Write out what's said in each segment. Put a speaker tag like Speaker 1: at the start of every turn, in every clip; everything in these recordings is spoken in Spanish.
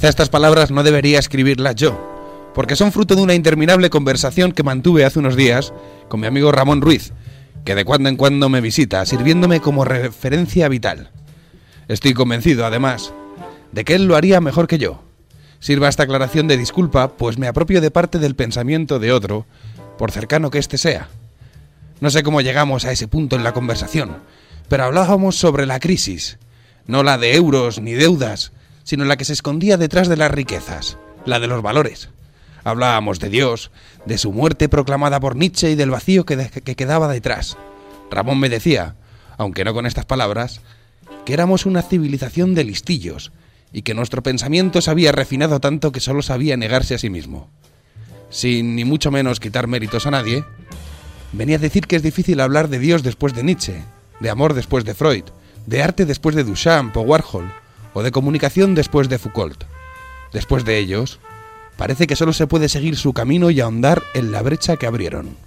Speaker 1: Quizá estas palabras no debería escribirlas yo, porque son fruto de una interminable conversación que mantuve hace unos días con mi amigo Ramón Ruiz, que de cuando en cuando me visita, sirviéndome como referencia vital. Estoy convencido, además, de que él lo haría mejor que yo. Sirva esta aclaración de disculpa, pues me apropio de parte del pensamiento de otro, por cercano que éste sea. No sé cómo llegamos a ese punto en la conversación, pero hablábamos sobre la crisis, no la de euros ni deudas, sino la que se escondía detrás de las riquezas, la de los valores. Hablábamos de Dios, de su muerte proclamada por Nietzsche y del vacío que quedaba detrás. Ramón me decía, aunque no con estas palabras, que éramos una civilización de listillos y que nuestro pensamiento se había refinado tanto que solo sabía negarse a sí mismo. Sin ni mucho menos quitar méritos a nadie, venía a decir que es difícil hablar de Dios después de Nietzsche, de amor después de Freud, de arte después de Duchamp o Warhol, o de comunicación después de Foucault. Después de ellos, parece que solo se puede seguir su camino y ahondar en la brecha que abrieron.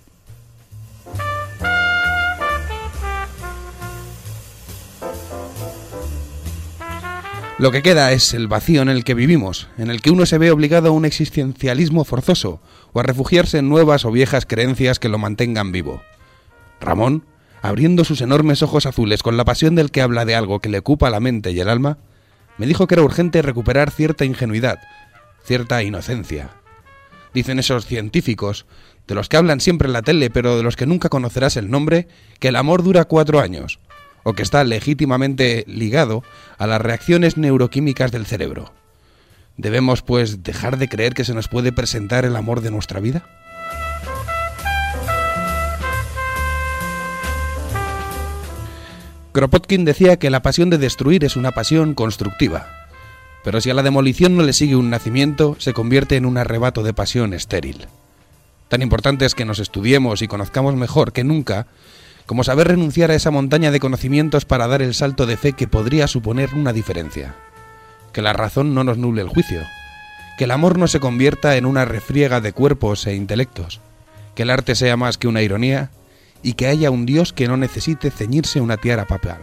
Speaker 1: Lo que queda es el vacío en el que vivimos, en el que uno se ve obligado a un existencialismo forzoso o a refugiarse en nuevas o viejas creencias que lo mantengan vivo. Ramón, abriendo sus enormes ojos azules con la pasión del que habla de algo que le ocupa la mente y el alma, me dijo que era urgente recuperar cierta ingenuidad, cierta inocencia. Dicen esos científicos, de los que hablan siempre en la tele pero de los que nunca conocerás el nombre, que el amor dura 4 años, o que está legítimamente ligado a las reacciones neuroquímicas del cerebro. ¿Debemos, pues, dejar de creer que se nos puede presentar el amor de nuestra vida? Kropotkin decía que la pasión de destruir es una pasión constructiva, pero si a la demolición no le sigue un nacimiento, se convierte en un arrebato de pasión estéril. Tan importante es que nos estudiemos y conozcamos mejor que nunca, como saber renunciar a esa montaña de conocimientos para dar el salto de fe que podría suponer una diferencia. Que la razón no nos nuble el juicio, que el amor no se convierta en una refriega de cuerpos e intelectos, que el arte sea más que una ironía y que haya un Dios que no necesite ceñirse una tiara papal.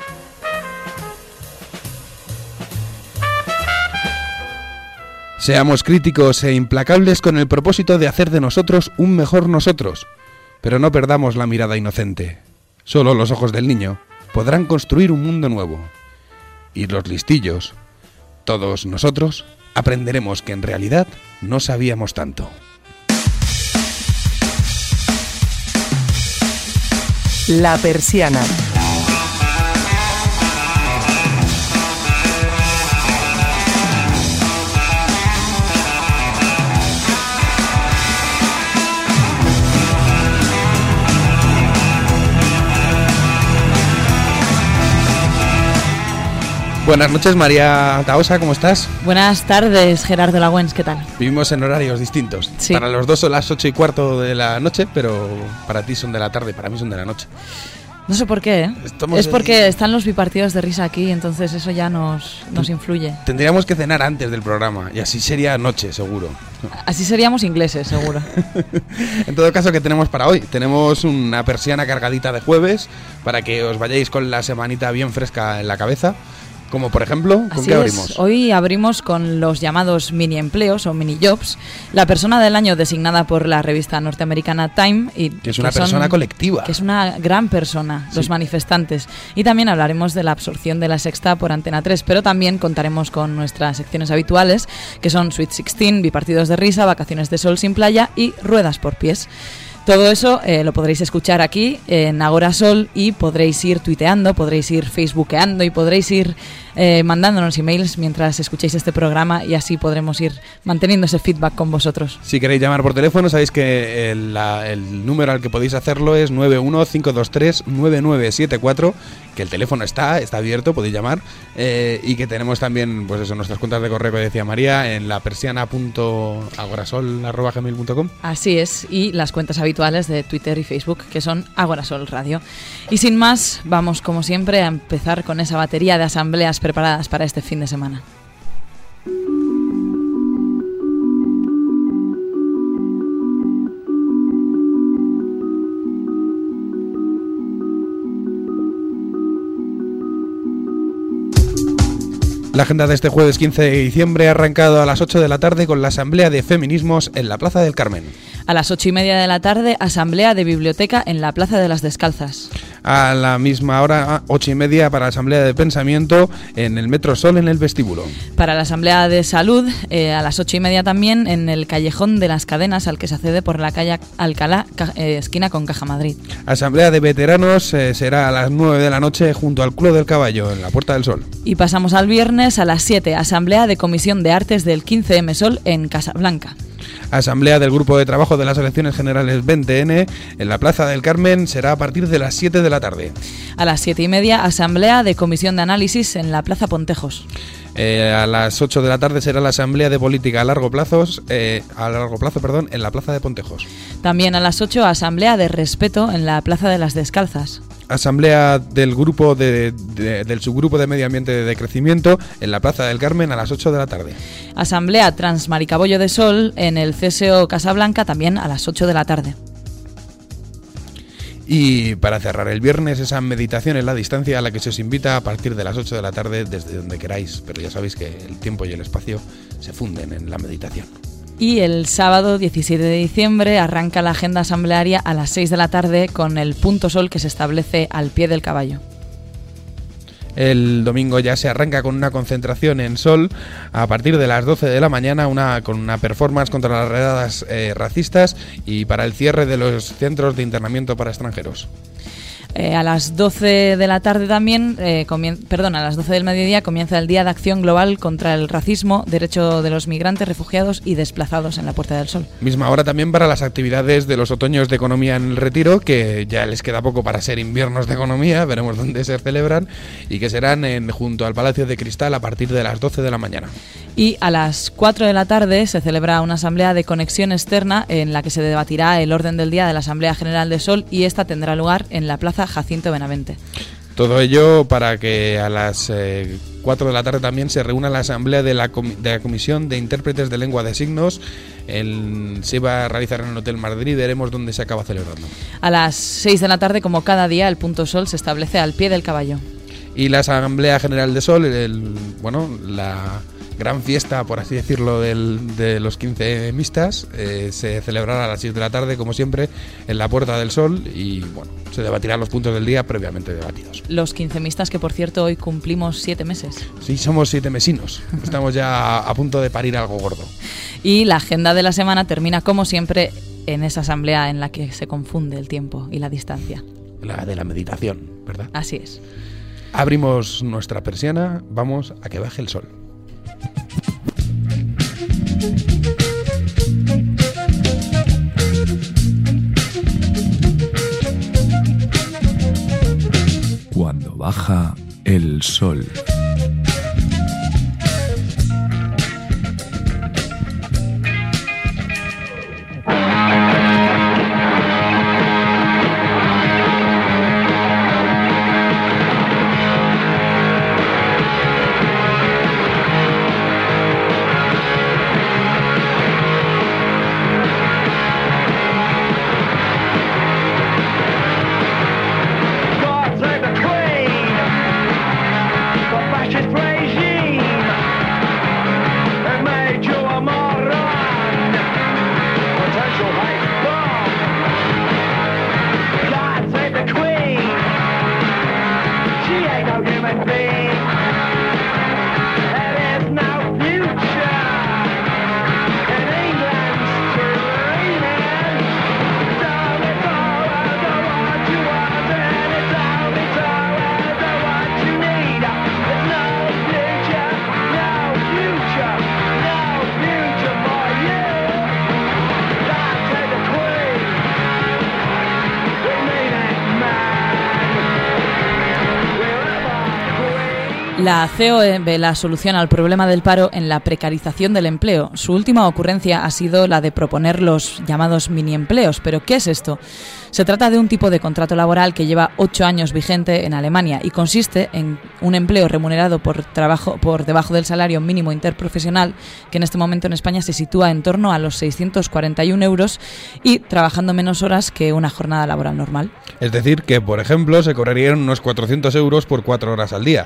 Speaker 1: Seamos críticos e implacables con el propósito de hacer de nosotros un mejor nosotros, pero no perdamos la mirada inocente. Solo los ojos del niño podrán construir un mundo nuevo. Y los listillos, todos nosotros, aprenderemos que en realidad no sabíamos tanto.
Speaker 2: La Persiana.
Speaker 1: Buenas noches, María Tahosa, ¿cómo estás?
Speaker 3: Buenas tardes, Gerardo Lagüens, ¿qué tal?
Speaker 1: Vivimos en horarios distintos.
Speaker 3: Sí.
Speaker 1: Para los dos son las 8:15 de la noche, pero para ti son de la tarde, para mí son de la noche.
Speaker 3: No sé por qué, ¿eh? Es porque están los bipartidos de risa aquí, entonces eso ya nos influye.
Speaker 1: Tendríamos que cenar antes del programa y así sería noche, seguro.
Speaker 3: Así seríamos ingleses, seguro.
Speaker 1: En todo caso, ¿qué tenemos para hoy? Tenemos una persiana cargadita de jueves para que os vayáis con la semanita bien fresca en la cabeza. Como por ejemplo, ¿con qué abrimos?
Speaker 3: Hoy abrimos con los llamados mini empleos o mini jobs, la persona del año designada por la revista norteamericana Time.
Speaker 1: Que es una persona colectiva.
Speaker 3: Que es una gran persona, los manifestantes. Y también hablaremos de la absorción de La Sexta por Antena 3, pero también contaremos con nuestras secciones habituales, que son Sweet 16, Bipartidos de Risa, Vacaciones de Sol sin Playa y Ruedas por Pies. Todo eso lo podréis escuchar aquí en Agora Sol y podréis ir tuiteando, podréis ir facebookeando y podréis ir mandándonos emails mientras escuchéis este programa y así podremos ir manteniendo ese feedback con vosotros.
Speaker 1: Si queréis llamar por teléfono, sabéis que el número al que podéis hacerlo es 915239974, que el teléfono está abierto, podéis llamar, y que tenemos también, pues eso, nuestras cuentas de correo que decía María en lapersiana.agorasol@gmail.com.
Speaker 3: Así es, y las cuentas habituales de Twitter y Facebook, que son Agorasol Radio. Y sin más, vamos como siempre a empezar con esa batería de asambleas preparadas para este fin de semana.
Speaker 1: La agenda de este jueves 15 de diciembre ha arrancado a las 8 de la tarde con la Asamblea de Feminismos en la Plaza del Carmen.
Speaker 3: A las 8:30 de la tarde, Asamblea de Biblioteca en la Plaza de las Descalzas.
Speaker 1: A la misma hora, 8:30, para la Asamblea de Pensamiento en el Metro Sol en el vestíbulo.
Speaker 3: Para la Asamblea de Salud, a las 8:30 también en el Callejón de las Cadenas, al que se accede por la calle Alcalá, esquina con Caja Madrid.
Speaker 1: Asamblea de Veteranos será a las 9 de la noche junto al Club del Caballo, en la Puerta del Sol.
Speaker 3: Y pasamos al viernes a las 7, Asamblea de Comisión de Artes del 15M Sol en Casablanca.
Speaker 1: Asamblea del Grupo de Trabajo de las Elecciones Generales 20N en la Plaza del Carmen será a partir de las 7 de la tarde.
Speaker 3: A las 7:30, Asamblea de Comisión de Análisis en la Plaza Pontejos.
Speaker 1: A las 8 de la tarde será la Asamblea de Política a largo plazo, en la Plaza de Pontejos.
Speaker 3: También a las 8, Asamblea de Respeto en la Plaza de las Descalzas.
Speaker 1: Asamblea del grupo del subgrupo de Medio Ambiente de Crecimiento en la Plaza del Carmen a las 8 de la tarde.
Speaker 3: Asamblea Transmaricabollo de Sol en el CSO Casablanca también a las 8 de la tarde.
Speaker 1: Y para cerrar el viernes, esa meditación en la distancia a la que se os invita a partir de las 8 de la tarde desde donde queráis, pero ya sabéis que el tiempo y el espacio se funden en la meditación.
Speaker 3: Y el sábado 17 de diciembre arranca la agenda asamblearia a las 6 de la tarde con el punto sol que se establece al pie del caballo.
Speaker 1: El domingo ya se arranca con una concentración en Sol a partir de las 12 de la mañana, con una performance contra las redadas racistas y para el cierre de los centros de internamiento para extranjeros.
Speaker 3: A las 12 de la tarde también, a las 12 del mediodía comienza el Día de Acción Global contra el Racismo, Derecho de los Migrantes, Refugiados y Desplazados en la Puerta del Sol.
Speaker 1: Misma hora también para las actividades de los otoños de economía en el Retiro, que ya les queda poco para ser inviernos de economía, veremos dónde se celebran, y que serán junto al Palacio de Cristal a partir de las 12 de la mañana.
Speaker 3: Y a las 4 de la tarde se celebra una asamblea de conexión externa en la que se debatirá el orden del día de la Asamblea General de Sol y esta tendrá lugar en la Plaza Jacinto Benavente.
Speaker 1: Todo ello para que a las 4 de la tarde también se reúna la asamblea de la Comisión de Intérpretes de Lengua de Signos. Se va a realizar en el Hotel Madrid, veremos dónde se acaba celebrando.
Speaker 3: A las 6 de la tarde, como cada día, el punto sol se establece al pie del caballo.
Speaker 1: Y la Asamblea General de Sol, la gran fiesta, por así decirlo, de los 15 mistas, se celebrará a las 6 de la tarde, como siempre, en la Puerta del Sol y, se debatirán los puntos del día previamente debatidos.
Speaker 3: Los 15 mistas que, por cierto, hoy cumplimos 7 meses.
Speaker 1: Sí, somos 7 mesinos. Estamos ya a punto de parir algo gordo.
Speaker 3: Y la agenda de la semana termina, como siempre, en esa asamblea en la que se confunde el tiempo y la distancia.
Speaker 1: La de la meditación, ¿verdad?
Speaker 3: Así es.
Speaker 1: Abrimos nuestra persiana, vamos a que baje el sol.
Speaker 4: Cuando baja el sol.
Speaker 3: La COE ve la solución al problema del paro en la precarización del empleo. Su última ocurrencia ha sido la de proponer los llamados mini-empleos. ¿Pero qué es esto? Se trata de un tipo de contrato laboral que lleva 8 años vigente en Alemania y consiste en un empleo remunerado por trabajo por debajo del salario mínimo interprofesional, que en este momento en España se sitúa en torno a los 641 euros y trabajando menos horas que una jornada laboral normal.
Speaker 1: Es decir, que por ejemplo se cobrarían unos 400 euros por 4 horas al día.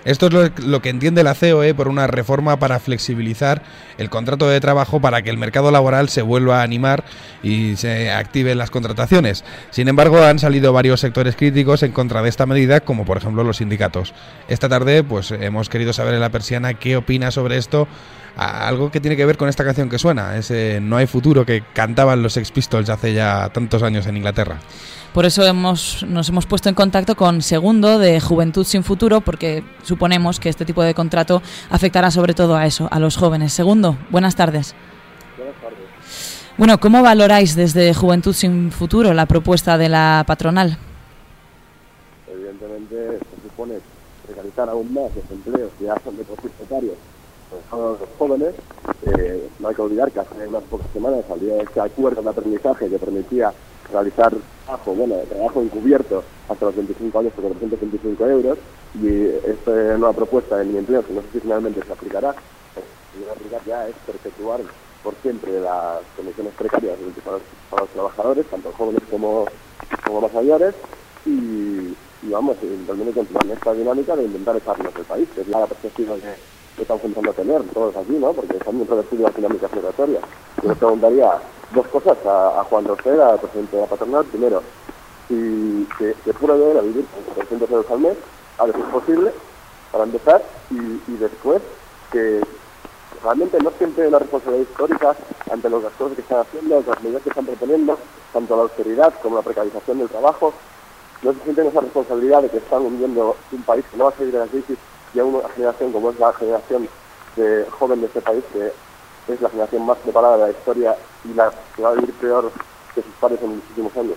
Speaker 1: Esto es lo que entiende la COE por una reforma para flexibilizar el contrato de trabajo para que el mercado laboral se vuelva a animar y se activen las contrataciones. Sin embargo, han salido varios sectores críticos en contra de esta medida, como por ejemplo los sindicatos. Esta tarde pues hemos querido saber en La Persiana qué opina sobre esto, algo que tiene que ver con esta canción que suena, ese No hay futuro que cantaban los Sex Pistols hace ya tantos años en Inglaterra.
Speaker 3: Por eso nos hemos puesto en contacto con Segundo de Juventud Sin Futuro, porque suponemos que este tipo de contrato afectará sobre todo a eso, a los jóvenes. Segundo, buenas tardes.
Speaker 5: Buenas tardes.
Speaker 3: Bueno, ¿cómo valoráis desde Juventud Sin Futuro la propuesta de la patronal?
Speaker 5: Evidentemente se supone precarizar aún más los empleos que ya son de por sí precarios a los jóvenes. No hay que olvidar que hace unas pocas semanas salió este acuerdo de aprendizaje que permitía realizar trabajo encubierto hasta los 25 años por 425 euros, y esta nueva propuesta de Mi Empleo, que no sé si finalmente se aplicará, ya es perpetuar por siempre las condiciones precarias para los trabajadores, tanto jóvenes como más mayores, y vamos, también continuar en esta dinámica de intentar echarnos del país, que es la perspectiva que estamos empezando a tener todos aquí, ¿no? Porque están dentro de las dinámicas migratorias. Yo le preguntaría dos cosas a Juan Rosell, al presidente de la patronal. Primero, si que pruebe a vivir con 400 euros al mes, a ver si es posible, para empezar, y después que realmente no siempre hay una responsabilidad histórica ante las cosas que están haciendo, las medidas que están proponiendo, tanto la austeridad como la precarización del trabajo. No se sienten esa responsabilidad de que están hundiendo un país que no va a salir de la crisis, y a una generación como es la generación de joven de este país, que es la generación más preparada de la historia y la que va a vivir peor que sus padres en muchísimos años.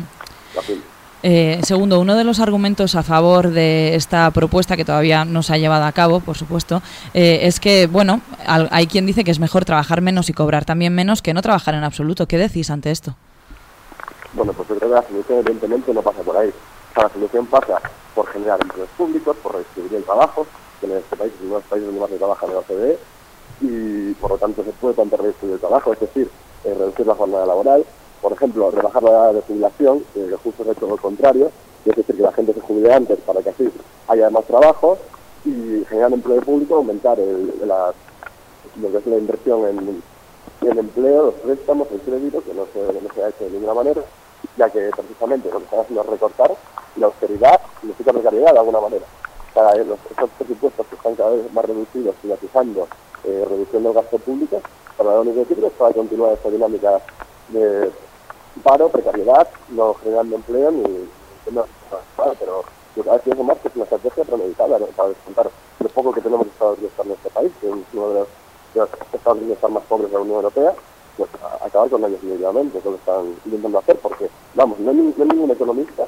Speaker 3: Segundo, uno de los argumentos a favor de esta propuesta, que todavía no se ha llevado a cabo, por supuesto, es que, bueno, hay quien dice que es mejor trabajar menos y cobrar también menos que no trabajar en absoluto. ¿Qué decís ante esto?
Speaker 5: Bueno, pues yo creo que la solución evidentemente no pasa por ahí. O sea, la solución pasa por generar empleos públicos, por redistribuir el trabajo, que en este país es uno de los países donde más se trabaja en la OCDE, y por lo tanto se puede plantear redistribuir el trabajo, es decir, reducir la jornada laboral, por ejemplo, rebajar la edad de jubilación, que justo es todo lo contrario, es decir, que la gente se jubile antes para que así haya más trabajo, y generar empleo público, aumentar lo que es la inversión en empleo, los préstamos, el crédito, que no se ha hecho de ninguna manera, ya que precisamente lo que están haciendo es recortar, y la austeridad significa precariedad de alguna manera. Estos presupuestos que están cada vez más reducidos, privatizando, reduciendo el gasto público, para lo único que sirve es para continuar esta dinámica de paro, precariedad, no generando empleo pero lo que hace eso más que es una estrategia premeditada, ¿no? Para descontar lo poco que tenemos de estado de bienestar en este país, que es uno de los estados de bienestar más pobres de la Unión Europea, pues acabar con ellos inmediatamente, eso lo están intentando hacer, porque, vamos, no hay ningún economista,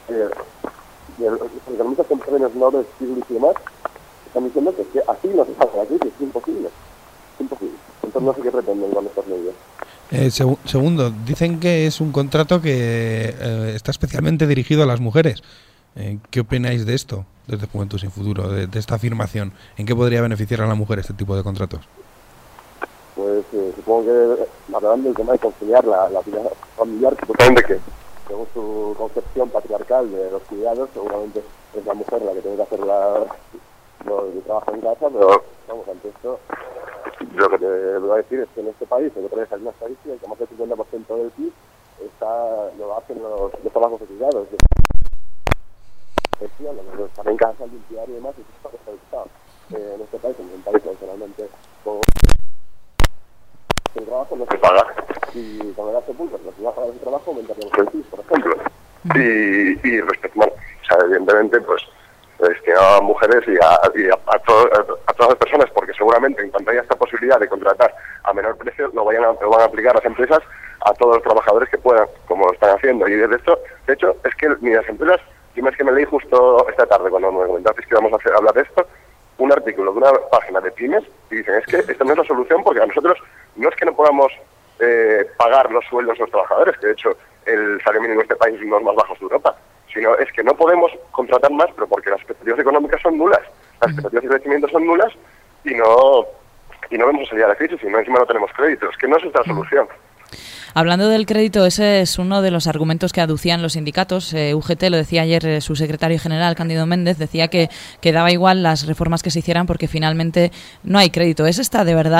Speaker 5: los economistas con premios Nobel, Stiglitz y demás, están diciendo que así no se sale de la crisis, es imposible. Entonces no sé qué pretenden con estas medidas.
Speaker 1: Segundo, dicen que es un contrato que está especialmente dirigido a las mujeres. ¿Qué opináis de esto, desde Juventud Sin Futuro, de esta afirmación? ¿En qué podría beneficiar a la mujer este tipo de contratos?
Speaker 5: Pues supongo que, hablando del tema de conciliar la vida familiar, supuestamente que, según su concepción patriarcal de los cuidados, seguramente es la mujer la que tiene que hacer el trabajo en casa, pero vamos, ante esto, lo que te voy a decir es que en este país, el otro día salió una estadística, que más del 50% del PIB lo hacen los trabajos de cuidados. Los están en casa, limpiar y demás, y eso está especializado. En este país, en un país tradicionalmente con el trabajo no se paga, y con el gasto público no se va a pagar ese trabajo, aumentaríamos el PIB, por ejemplo. Y respecto, bueno, o sea, evidentemente, pues a mujeres y a todas las personas, porque seguramente en cuanto haya esta posibilidad de contratar a menor precio, lo van a aplicar las empresas a todos los trabajadores que puedan, como lo están haciendo. Y de hecho, es que ni las empresas, yo es que me leí justo esta tarde cuando me comentasteis que íbamos a hablar de esto, un artículo de una página de pymes, y dicen, es que esta no es la solución, porque a nosotros no es que no podamos pagar los sueldos de los trabajadores, que de hecho el salario mínimo de este país es uno de los más bajos de Europa, sino es que no podemos contratar más, pero porque las expectativas económicas son nulas, las expectativas de crecimiento son nulas, y no vamos a salir a la crisis, y no encima no tenemos créditos, que no es esta solución.
Speaker 3: Hablando del crédito, ese es uno de los argumentos que aducían los sindicatos. UGT, lo decía ayer su secretario general, Cándido Méndez, decía que daba igual las reformas que se hicieran porque finalmente no hay crédito. ¿Es esta de verdad,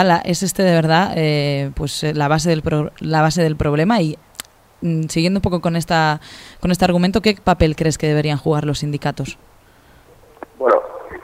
Speaker 3: la base del problema? Y siguiendo un poco con este argumento, ¿qué papel crees que deberían jugar los sindicatos?
Speaker 5: Bueno,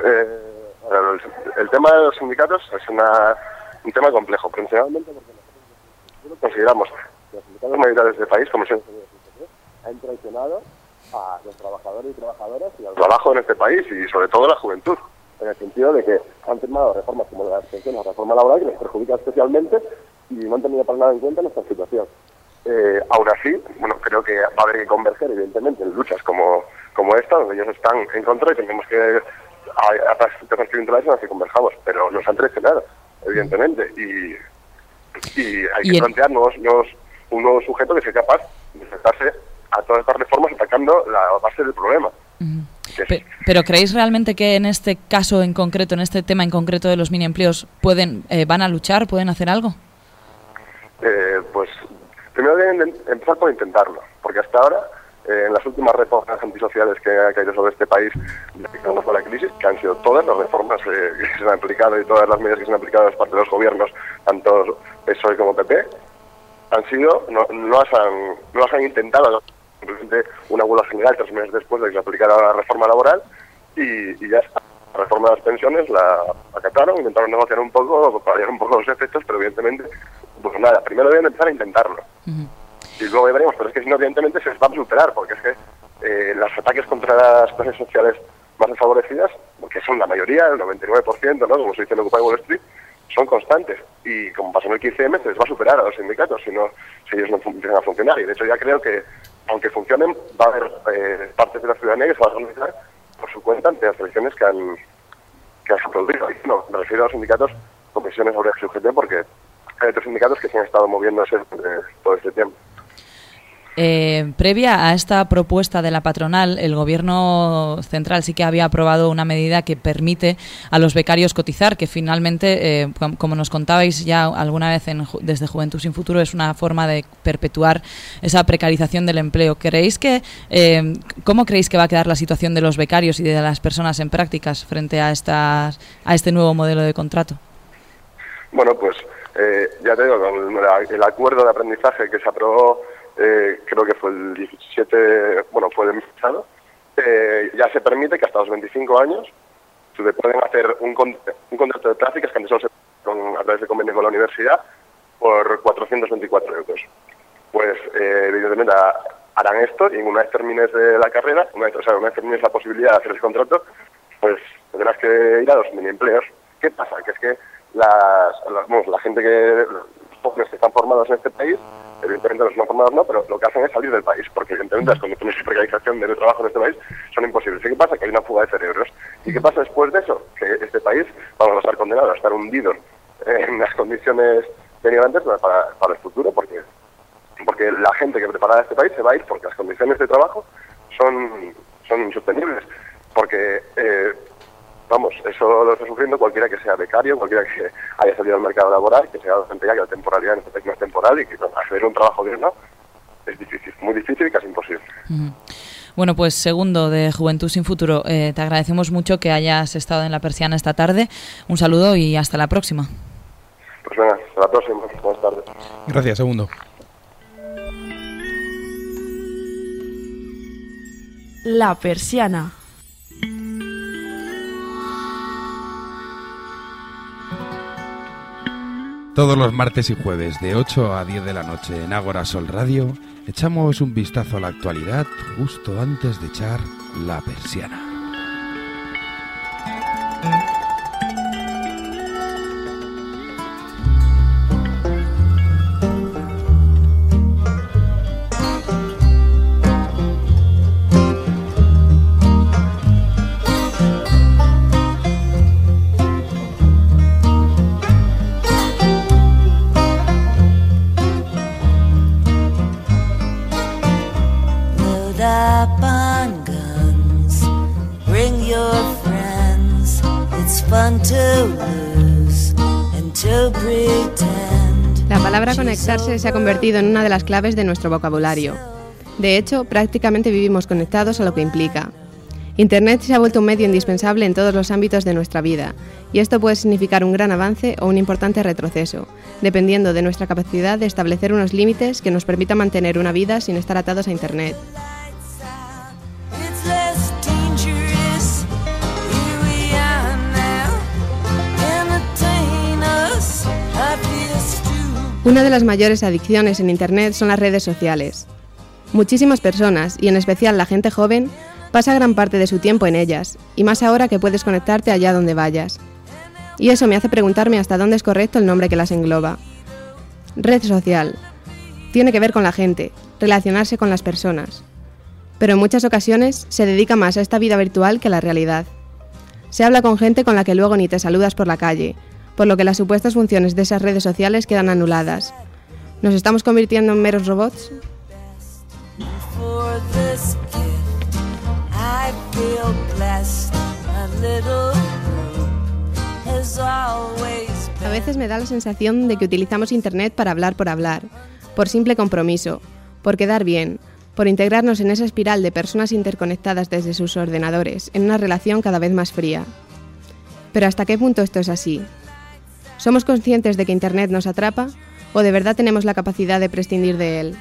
Speaker 5: el tema de los sindicatos es un tema complejo, principalmente porque nosotros consideramos que los sindicatos mayoritarios del país, como siempre han traicionado a los trabajadores y trabajadoras y al trabajo en este país y sobre todo a la juventud, en el sentido de que han firmado reformas como la reforma laboral que les perjudica especialmente y no han tenido para nada en cuenta nuestra situación. Aún así, bueno, creo que va a haber que converger evidentemente en luchas como esta, donde ellos están en contra y tenemos que construir en las que converjamos, pero nos han traicionado, evidentemente, y hay que plantear un nuevo sujeto que sea capaz de enfrentarse a todas estas reformas atacando la base del problema.
Speaker 3: Pero ¿creéis realmente que en este caso en concreto, en este tema en concreto de los mini empleos, van a luchar, pueden hacer algo?
Speaker 5: Pues primero deben empezar por intentarlo, porque hasta ahora, en las últimas reformas antisociales que ha caído sobre este país con la crisis, que han sido todas las reformas que se han aplicado y todas las medidas que se han aplicado por parte de los gobiernos, tanto PSOE como PP, han sido, no las han intentado, simplemente una huelga general 3 meses después de que se aplicara la reforma laboral y ya está. La reforma de las pensiones la acataron, intentaron negociar un poco, paliar un poco los efectos, pero evidentemente, pues nada, primero deben empezar a intentarlo. Y luego veremos, pero es que si no, evidentemente se les va a superar, porque es que los ataques contra las clases sociales más desfavorecidas, porque son la mayoría, el 99%, ¿no? Como se dice en Occupy Wall Street, son constantes. Y como pasó en el 15M, se les va a superar a los sindicatos si ellos no empiezan a funcionar. Y de hecho ya creo que, aunque funcionen, va a haber partes de la ciudadanía que se van a organizar por su cuenta ante las elecciones que han producido. Y no, me refiero a los sindicatos, comisiones obreras y UGT, porque hay otros sindicatos que se han estado moviéndose todo este tiempo.
Speaker 3: Previa a esta propuesta de la patronal, el Gobierno central sí que había aprobado una medida que permite a los becarios cotizar, que finalmente, como nos contabais ya alguna vez desde Juventud Sin Futuro, es una forma de perpetuar esa precarización del empleo. ¿Cómo creéis que va a quedar la situación de los becarios y de las personas en prácticas frente a este nuevo modelo de contrato?
Speaker 5: Bueno, pues ya te digo, con el acuerdo de aprendizaje que se aprobó, creo que fue el 17, fue el mes pasado, ya se permite que hasta los 25 años se pueden hacer un contrato de prácticas que antes solo se a través de convenio con la universidad por 424 euros. Pues evidentemente harán esto y una vez termines la carrera, una vez termines la posibilidad de hacer ese contrato, pues tendrás que ir a los mini empleos. ¿Qué pasa? Que es que la gente los jóvenes que están formados en este país, evidentemente los no formados no, pero lo que hacen es salir del país, porque evidentemente las condiciones de precarización del trabajo en este país son imposibles. ¿Y qué pasa? Que hay una fuga de cerebros. ¿Y qué pasa después de eso? Que este país vamos a estar condenados a estar hundidos en las condiciones denigrantes para el futuro, porque la gente que prepara este país se va a ir porque las condiciones de trabajo son insostenibles. Porque eso lo está sufriendo cualquiera que sea becario, cualquiera que haya salido al mercado laboral, que sea docente, que la temporalidad en este país no es temporal y que acceder a un trabajo digno es difícil, muy difícil y casi imposible.
Speaker 3: Bueno, pues segundo de Juventud Sin Futuro, te agradecemos mucho que hayas estado en La Persiana esta tarde. Un saludo y hasta la próxima.
Speaker 5: Pues venga, hasta la próxima. Buenas tardes.
Speaker 1: Gracias, segundo.
Speaker 2: La Persiana.
Speaker 1: Todos los martes y jueves de 8 a 10 de la noche en Ágora Sol Radio echamos un vistazo a la actualidad justo antes de echar la persiana.
Speaker 6: palabra conectarse se ha convertido en una de las claves de nuestro vocabulario. De hecho, prácticamente vivimos conectados a lo que implica. Internet se ha vuelto un medio indispensable en todos los ámbitos de nuestra vida, y esto puede significar un gran avance o un importante retroceso, dependiendo de nuestra capacidad de establecer unos límites que nos permitan mantener una vida sin estar atados a Internet. Una de las mayores adicciones en Internet son las redes sociales. Muchísimas personas, y en especial la gente joven, pasa gran parte de su tiempo en ellas, y más ahora que puedes conectarte allá donde vayas. Y eso me hace preguntarme hasta dónde es correcto el nombre que las engloba. Red social. Tiene que ver con la gente, relacionarse con las personas. Pero en muchas ocasiones se dedica más a esta vida virtual que a la realidad. Se habla con gente con la que luego ni te saludas por la calle, por lo que las supuestas funciones de esas redes sociales quedan anuladas. ¿Nos estamos convirtiendo en meros robots? A veces me da la sensación de que utilizamos Internet para hablar por hablar, por simple compromiso, por quedar bien, por integrarnos en esa espiral de personas interconectadas desde sus ordenadores, en una relación cada vez más fría. Pero ¿hasta qué punto esto es así? ¿Somos conscientes de que Internet nos atrapa o de verdad tenemos la capacidad de prescindir de él?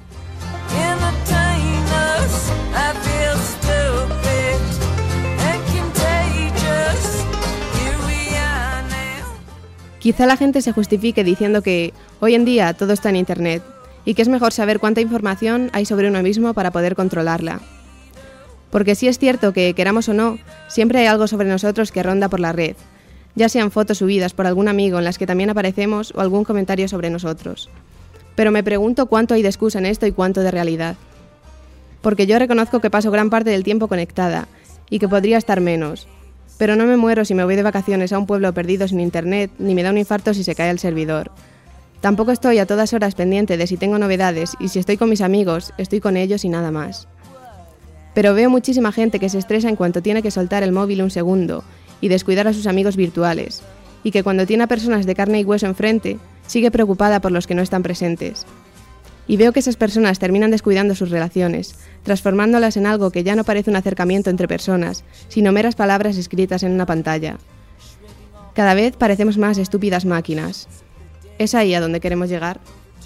Speaker 6: Quizá la gente se justifique diciendo que hoy en día todo está en Internet y que es mejor saber cuánta información hay sobre uno mismo para poder controlarla. Porque sí es cierto que, queramos o no, siempre hay algo sobre nosotros que ronda por la red, ya sean fotos subidas por algún amigo en las que también aparecemos o algún comentario sobre nosotros. Pero me pregunto cuánto hay de excusa en esto y cuánto de realidad. Porque yo reconozco que paso gran parte del tiempo conectada y que podría estar menos. Pero no me muero si me voy de vacaciones a un pueblo perdido sin Internet, ni me da un infarto si se cae el servidor. Tampoco estoy a todas horas pendiente de si tengo novedades y si estoy con mis amigos, estoy con ellos y nada más. Pero veo muchísima gente que se estresa en cuanto tiene que soltar el móvil un segundo y descuidar a sus amigos virtuales, y que cuando tiene a personas de carne y hueso enfrente, sigue preocupada por los que no están presentes. Y veo que esas personas terminan descuidando sus relaciones, transformándolas en algo que ya no parece un acercamiento entre personas, sino meras palabras escritas en una pantalla. Cada vez parecemos más estúpidas máquinas. ¿Es ahí a donde queremos llegar?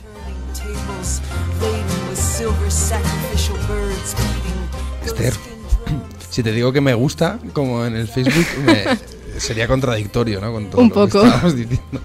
Speaker 1: Esther, si te digo que me gusta, como en el Facebook, sería contradictorio, ¿no? Con todo
Speaker 6: un
Speaker 1: lo
Speaker 6: poco.
Speaker 1: que estábamos diciendo.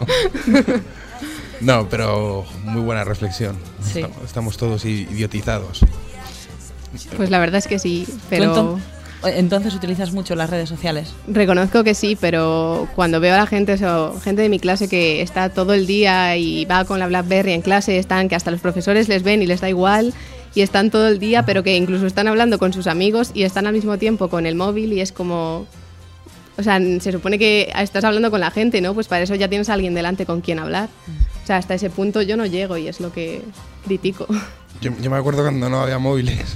Speaker 1: No, pero muy buena reflexión.
Speaker 3: Sí.
Speaker 1: Estamos todos idiotizados.
Speaker 6: Pues la verdad es que sí, pero...
Speaker 3: Entonces utilizas mucho las redes sociales.
Speaker 6: Reconozco que sí, pero cuando veo a la gente, gente de mi clase que está todo el día y va con la BlackBerry en clase, están que hasta los profesores les ven y les da igual, y están todo el día, pero que incluso están hablando con sus amigos y están al mismo tiempo con el móvil, y es como... O sea, se supone que estás hablando con la gente, ¿no? Pues para eso ya tienes a alguien delante con quien hablar. O sea, hasta ese punto yo no llego y es lo que critico.
Speaker 1: Yo me acuerdo cuando no había móviles.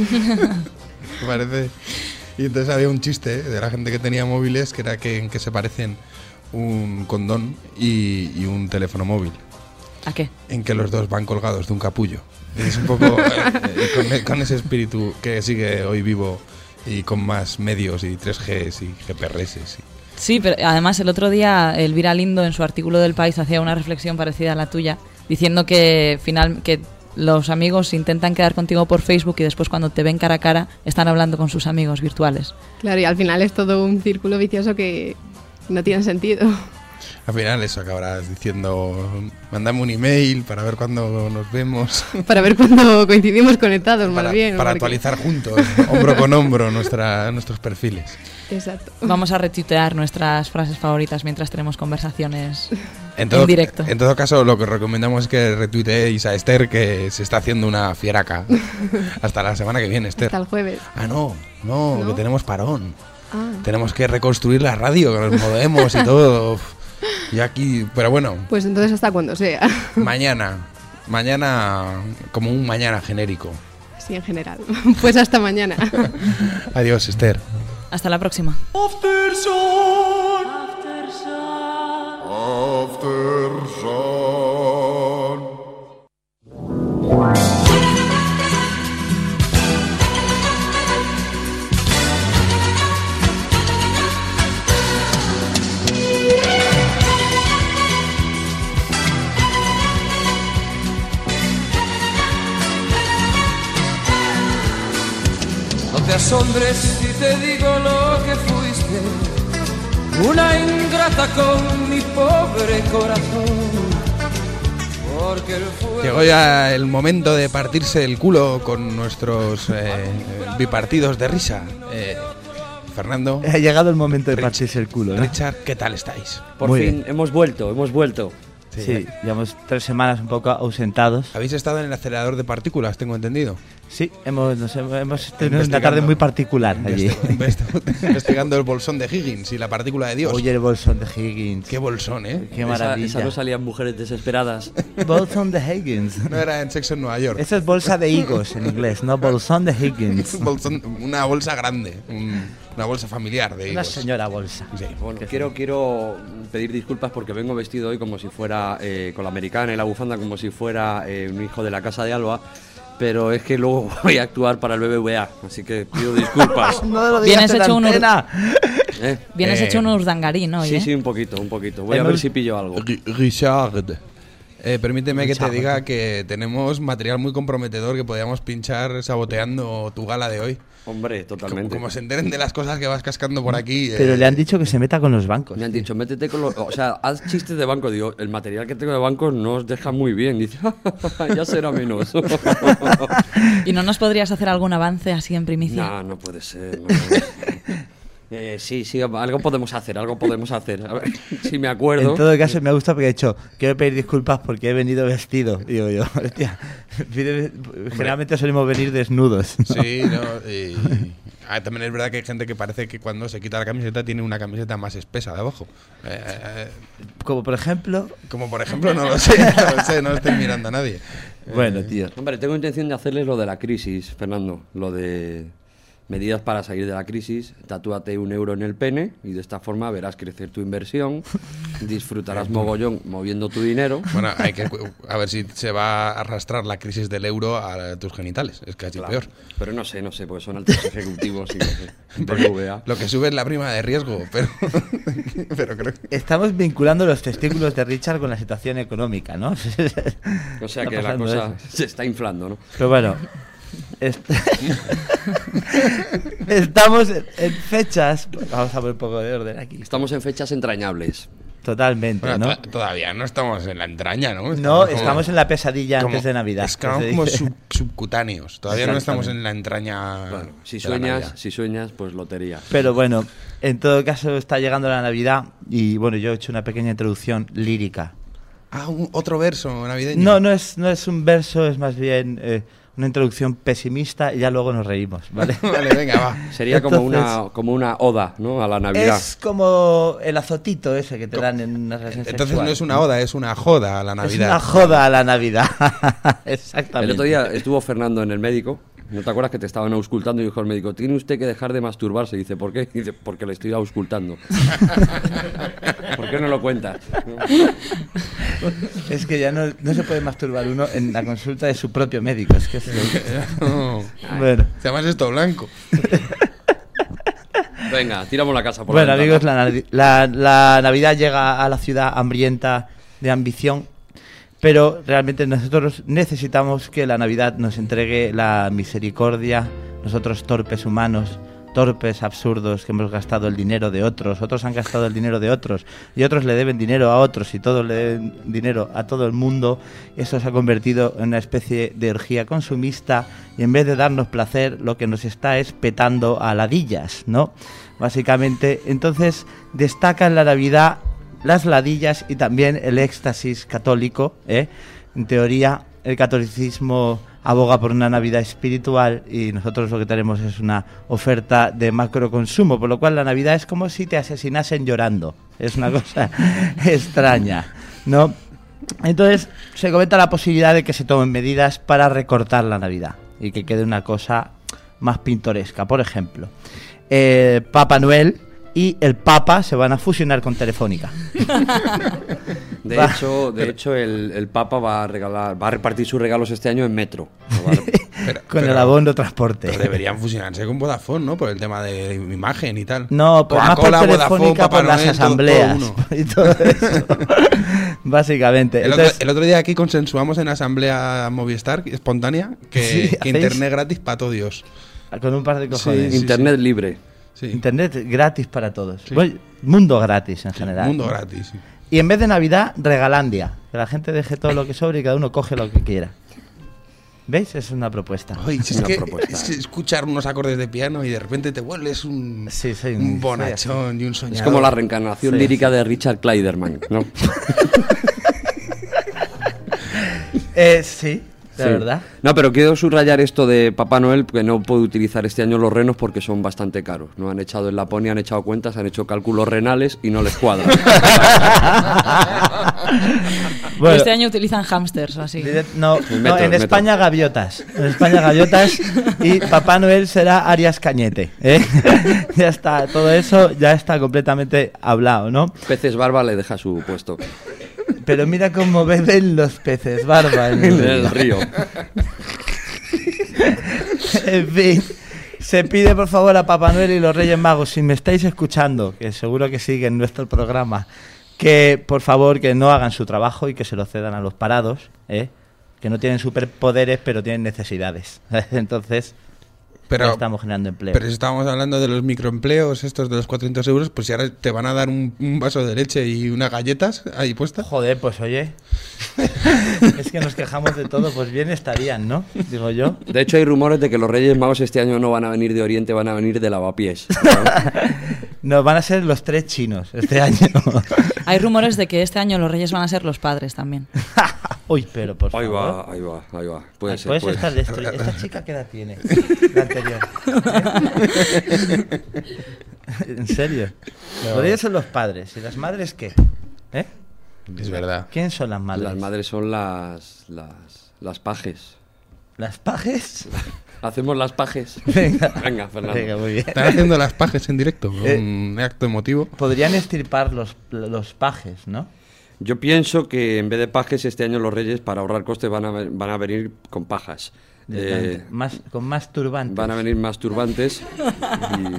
Speaker 1: Me parece... Y entonces había un chiste de la gente que tenía móviles que era que en qué se parecen un condón y un teléfono móvil.
Speaker 3: ¿A qué?
Speaker 1: En que los dos van colgados de un capullo. Es un poco con ese espíritu que sigue hoy vivo y con más medios y 3Gs y GPRS.
Speaker 3: Sí, pero además el otro día Elvira Lindo en su artículo del País hacía una reflexión parecida a la tuya, diciendo que los amigos intentan quedar contigo por Facebook y después cuando te ven cara a cara están hablando con sus amigos virtuales.
Speaker 6: Claro, y al final es todo un círculo vicioso que no tiene sentido.
Speaker 1: Al final eso acabarás diciendo, mándame un email para ver cuándo nos vemos.
Speaker 6: Para ver cuándo coincidimos conectados, más bien.
Speaker 1: Para actualizar juntos, hombro con hombro, nuestros perfiles.
Speaker 6: Exacto.
Speaker 3: Vamos a retuitear nuestras frases favoritas mientras tenemos conversaciones en directo.
Speaker 1: En todo caso, lo que recomendamos es que retuiteéis a Esther, que se está haciendo una fieraca. Hasta la semana que viene, Esther.
Speaker 6: Hasta el jueves.
Speaker 1: Ah, no, que tenemos parón.
Speaker 6: Ah.
Speaker 1: Tenemos que reconstruir la radio, que nos movemos y todo. Y aquí, pero bueno.
Speaker 6: Pues entonces hasta cuando sea.
Speaker 1: Mañana, como un mañana genérico.
Speaker 6: Sí, en general. Pues hasta mañana.
Speaker 1: Adiós, Esther.
Speaker 3: Hasta la próxima.
Speaker 7: After sun. te asombres si te digo lo que fuiste, una ingrata con mi pobre corazón. Porque el fuego...
Speaker 1: Llegó ya el momento de partirse el culo con nuestros bipartidos de risa. Fernando.
Speaker 8: Ha llegado el momento de partirse el culo, ¿no?
Speaker 1: Richard, ¿qué tal estáis?
Speaker 9: Por
Speaker 8: Muy
Speaker 9: fin,
Speaker 8: bien.
Speaker 9: hemos vuelto.
Speaker 8: Sí, llevamos 3 semanas un poco ausentados.
Speaker 1: Habéis estado en el acelerador de partículas, tengo entendido.
Speaker 8: Sí, hemos tenido una tarde muy particular allí.
Speaker 1: Investigando el bolsón de Higgins y la partícula de Dios.
Speaker 8: Oye, el bolsón de Higgins.
Speaker 1: Qué bolsón, ¿eh?
Speaker 8: Qué maravilla.
Speaker 9: Esa no salían mujeres desesperadas.
Speaker 8: Bolsón de Higgins.
Speaker 1: No era en Sexo en Nueva York.
Speaker 8: Eso es bolsa de higos en inglés, no bolsón de Higgins.
Speaker 1: Una bolsa grande, una bolsa familiar de
Speaker 8: Una
Speaker 1: higos.
Speaker 8: señora bolsa.
Speaker 1: Sí.
Speaker 9: Bueno, quiero pedir disculpas porque vengo vestido hoy como si fuera con la americana y la bufanda, como si fuera un hijo de la casa de Alba. Pero es que luego voy a actuar para el BBVA, así que pido disculpas.
Speaker 8: No lo digas
Speaker 3: Vienes
Speaker 8: en
Speaker 3: hecho un
Speaker 8: antena.
Speaker 3: Vienes hecho un urdangarín, ¿no?
Speaker 9: Sí, sí, un poquito. Voy a ver si pillo algo.
Speaker 1: Richard, permíteme que te diga que tenemos material muy comprometedor que podríamos pinchar saboteando tu gala de hoy.
Speaker 9: Hombre, totalmente.
Speaker 1: Como se enteren de las cosas que vas cascando por aquí.
Speaker 8: Pero le han dicho que se meta con los bancos.
Speaker 9: Me han dicho, métete con los... O sea, haz chistes de banco. Digo, el material que tengo de banco no os deja muy bien. Dice, ya será menos.
Speaker 3: ¿Y no nos podrías hacer algún avance así en primicia?
Speaker 9: No puede ser. No. Sí, algo podemos hacer. A ver, si me acuerdo.
Speaker 8: En todo caso, me ha gustado porque he dicho, quiero pedir disculpas porque he venido vestido. Digo yo, hostia, generalmente solemos venir desnudos, ¿no?
Speaker 1: Sí, también es verdad que hay gente que parece que cuando se quita la camiseta tiene una camiseta más espesa de abajo.
Speaker 8: Como por ejemplo...
Speaker 1: no lo sé, no estoy mirando a nadie.
Speaker 8: Bueno, tío.
Speaker 9: Hombre, tengo intención de hacerles lo de la crisis, Fernando. Lo de medidas para salir de la crisis. Tatúate 1 euro en el pene y de esta forma verás crecer tu inversión. Disfrutarás mogollón moviendo tu dinero.
Speaker 1: Bueno, hay que a ver si se va a arrastrar la crisis del euro a tus genitales. Es casi
Speaker 9: Claro.
Speaker 1: peor.
Speaker 9: Pero no sé, porque son altos ejecutivos y no sé. BBVA.
Speaker 1: Lo que sube es la prima de riesgo, pero creo que...
Speaker 8: Estamos vinculando los testículos de Richard con la situación económica, ¿no?
Speaker 9: O sea
Speaker 8: Está
Speaker 9: que la
Speaker 8: pasando
Speaker 9: cosa
Speaker 8: eso.
Speaker 9: se está inflando, ¿no?
Speaker 8: Pero bueno, estamos en fechas... Vamos a ver un poco de orden aquí.
Speaker 9: Estamos en fechas entrañables.
Speaker 8: Totalmente,
Speaker 1: Bueno,
Speaker 8: ¿no?
Speaker 1: todavía no estamos en la entraña, ¿no?
Speaker 8: No, estamos en la pesadilla antes de Navidad.
Speaker 1: Estamos
Speaker 8: que se
Speaker 1: como
Speaker 8: dice.
Speaker 1: subcutáneos. Todavía no estamos en la entraña.
Speaker 9: Bueno, si
Speaker 1: de la Navidad.
Speaker 9: sueñas, pues lotería.
Speaker 8: Pero bueno, en todo caso está llegando la Navidad y bueno, yo he hecho una pequeña introducción lírica.
Speaker 1: Ah, otro verso navideño.
Speaker 8: No es un verso, es más bien una introducción pesimista y ya luego nos reímos, ¿vale?
Speaker 1: Vale, venga, va.
Speaker 9: Sería
Speaker 8: Entonces,
Speaker 9: como una oda, ¿no? A la Navidad.
Speaker 8: Es como el azotito ese que te dan en una relación
Speaker 1: Entonces
Speaker 8: sexual.
Speaker 1: no es una oda, es una joda a la Navidad.
Speaker 8: Es una joda a la Navidad. Exactamente.
Speaker 9: El otro día estuvo Fernando en el médico. ¿No te acuerdas que te estaban auscultando y dijo el médico, tiene usted que dejar de masturbarse? Y dice, ¿por qué? Y dice, porque le estoy auscultando. ¿Por qué no lo cuentas?
Speaker 8: Es que ya no se puede masturbar uno en la consulta de su propio médico. Es que es
Speaker 1: No.
Speaker 8: bueno.
Speaker 1: Se llama esto blanco.
Speaker 9: Venga, tiramos la casa por
Speaker 8: Bueno,
Speaker 9: la ventana.
Speaker 8: amigos, la Navidad llega a la ciudad hambrienta de ambición, pero realmente nosotros necesitamos que la Navidad nos entregue la misericordia, nosotros torpes humanos, torpes, absurdos, que hemos gastado el dinero de otros han gastado el dinero de otros, y otros le deben dinero a otros, y todos le deben dinero a todo el mundo. Eso se ha convertido en una especie de orgía consumista, y en vez de darnos placer, lo que nos está es petando a ladillas, ¿no? Básicamente, entonces destaca en la Navidad las ladillas y también el éxtasis católico, ¿eh? En teoría, el catolicismo aboga por una Navidad espiritual y nosotros lo que tenemos es una oferta de macroconsumo, por lo cual la Navidad es como si te asesinasen llorando. Es una cosa extraña, ¿no? Entonces se comenta la posibilidad de que se tomen medidas para recortar la Navidad y que quede una cosa más pintoresca. Por ejemplo, Papá Noel y el Papa se van a fusionar con Telefónica.
Speaker 9: De hecho, el Papa va a repartir sus regalos este año en metro.
Speaker 8: Con el abono transporte.
Speaker 1: Pero deberían fusionarse con Vodafone, ¿no? Por el tema de imagen y tal.
Speaker 8: No, pues más por
Speaker 1: Coca-Cola,
Speaker 8: Telefónica,
Speaker 1: Vodafone,
Speaker 8: por las
Speaker 1: Papá Noel,
Speaker 8: asambleas
Speaker 1: todo uno.
Speaker 8: y todo eso. Básicamente.
Speaker 1: El otro día aquí consensuamos en asamblea Movistar espontánea que
Speaker 8: Sí, ¿hacéis?
Speaker 1: internet gratis para todo Dios.
Speaker 8: Con un par de cojones.
Speaker 1: Sí,
Speaker 9: Internet libre.
Speaker 1: Sí.
Speaker 8: Internet gratis para todos.
Speaker 1: Sí.
Speaker 8: Bueno, mundo gratis en general.
Speaker 1: Mundo gratis. Sí.
Speaker 8: Y en vez de Navidad, Regalandia. Que la gente deje todo lo que sobre y cada uno coge lo que quiera. ¿Veis? Es una propuesta.
Speaker 1: Ay, si es
Speaker 9: Una
Speaker 1: que
Speaker 9: propuesta.
Speaker 1: es escuchar unos acordes de piano y de repente te vuelves un,
Speaker 8: Sí, soy
Speaker 1: un bonachón y un soñador.
Speaker 9: Es como la reencarnación
Speaker 8: Sí,
Speaker 9: lírica de Richard Clayderman, ¿no?
Speaker 8: Sí, de
Speaker 9: Sí.
Speaker 8: verdad.
Speaker 9: No, pero quiero subrayar esto de Papá Noel, que no puede utilizar este año los renos porque son bastante caros. No han echado en Laponia, han echado cuentas, han hecho cálculos renales y no les cuadra.
Speaker 8: Bueno,
Speaker 3: Este año utilizan hámsters o así.
Speaker 8: no,
Speaker 9: El
Speaker 8: no,
Speaker 9: metro,
Speaker 8: en
Speaker 9: el metro.
Speaker 8: España gaviotas. En España gaviotas y Papá Noel será Arias Cañete. ¿Eh? Ya está, todo eso ya está completamente hablado, ¿no?
Speaker 9: Peces Barba le deja su puesto
Speaker 8: Pero mira cómo beben los peces barba en
Speaker 9: en el río.
Speaker 8: En fin, se pide por favor a Papá Noel y los Reyes Magos, si me estáis escuchando, que seguro que siguen nuestro programa, que por favor que no hagan su trabajo y que se lo cedan a los parados, que no tienen superpoderes pero tienen necesidades. Entonces,
Speaker 1: Pero,
Speaker 8: ya estamos generando empleo.
Speaker 1: pero si estábamos hablando de los microempleos, estos de los 400 euros, pues si ahora te van a dar un vaso de leche y unas galletas ahí puestas.
Speaker 8: Joder, pues oye, es que nos quejamos de todo, pues bien estarían, ¿no? Digo yo.
Speaker 9: De hecho, hay rumores de que los Reyes Magos este año no van a venir de Oriente, van a venir de Lavapiés.
Speaker 8: No, van a ser los 3 chinos este año.
Speaker 3: Hay rumores de que este año los reyes van a ser los padres también.
Speaker 8: Uy, pero por
Speaker 9: Ahí
Speaker 8: favor.
Speaker 9: va, ahí va, ahí va. Puede ser.
Speaker 8: Puedes
Speaker 9: puede
Speaker 8: estar
Speaker 9: ser.
Speaker 8: destruida. ¿Esta chica qué edad tiene? La anterior. ¿En serio? Los reyes son los padres. ¿Y las madres qué? ¿Eh?
Speaker 1: Es verdad.
Speaker 8: ¿Quién son las madres?
Speaker 9: Las madres son las pajes.
Speaker 8: ¿Las pajes?
Speaker 9: ¿Hacemos las pajes?
Speaker 8: Venga.
Speaker 9: Venga, Fernando.
Speaker 8: Venga, muy bien.
Speaker 1: Están haciendo las pajes en directo, un acto emotivo.
Speaker 8: Podrían estirpar los pajes, ¿no?
Speaker 9: Yo pienso que en vez de pajes este año los Reyes, para ahorrar costes, van a venir con pajas.
Speaker 8: Con más turbantes.
Speaker 9: Van a venir más turbantes y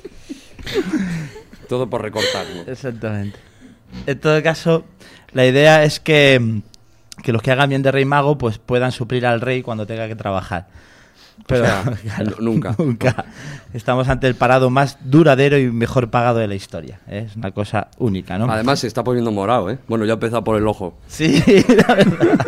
Speaker 9: todo por recortar, ¿no?
Speaker 8: Exactamente. En todo caso, la idea es que los que hagan bien de rey mago pues puedan suplir al rey cuando tenga que trabajar. Pero
Speaker 9: O sea, nunca.
Speaker 8: Nunca. Estamos ante el parado más duradero y mejor pagado de la historia. Es una cosa única, ¿no?
Speaker 9: Además se está poniendo morado, ¿eh? Bueno, ya ha empezado por el ojo.
Speaker 8: Sí, la verdad.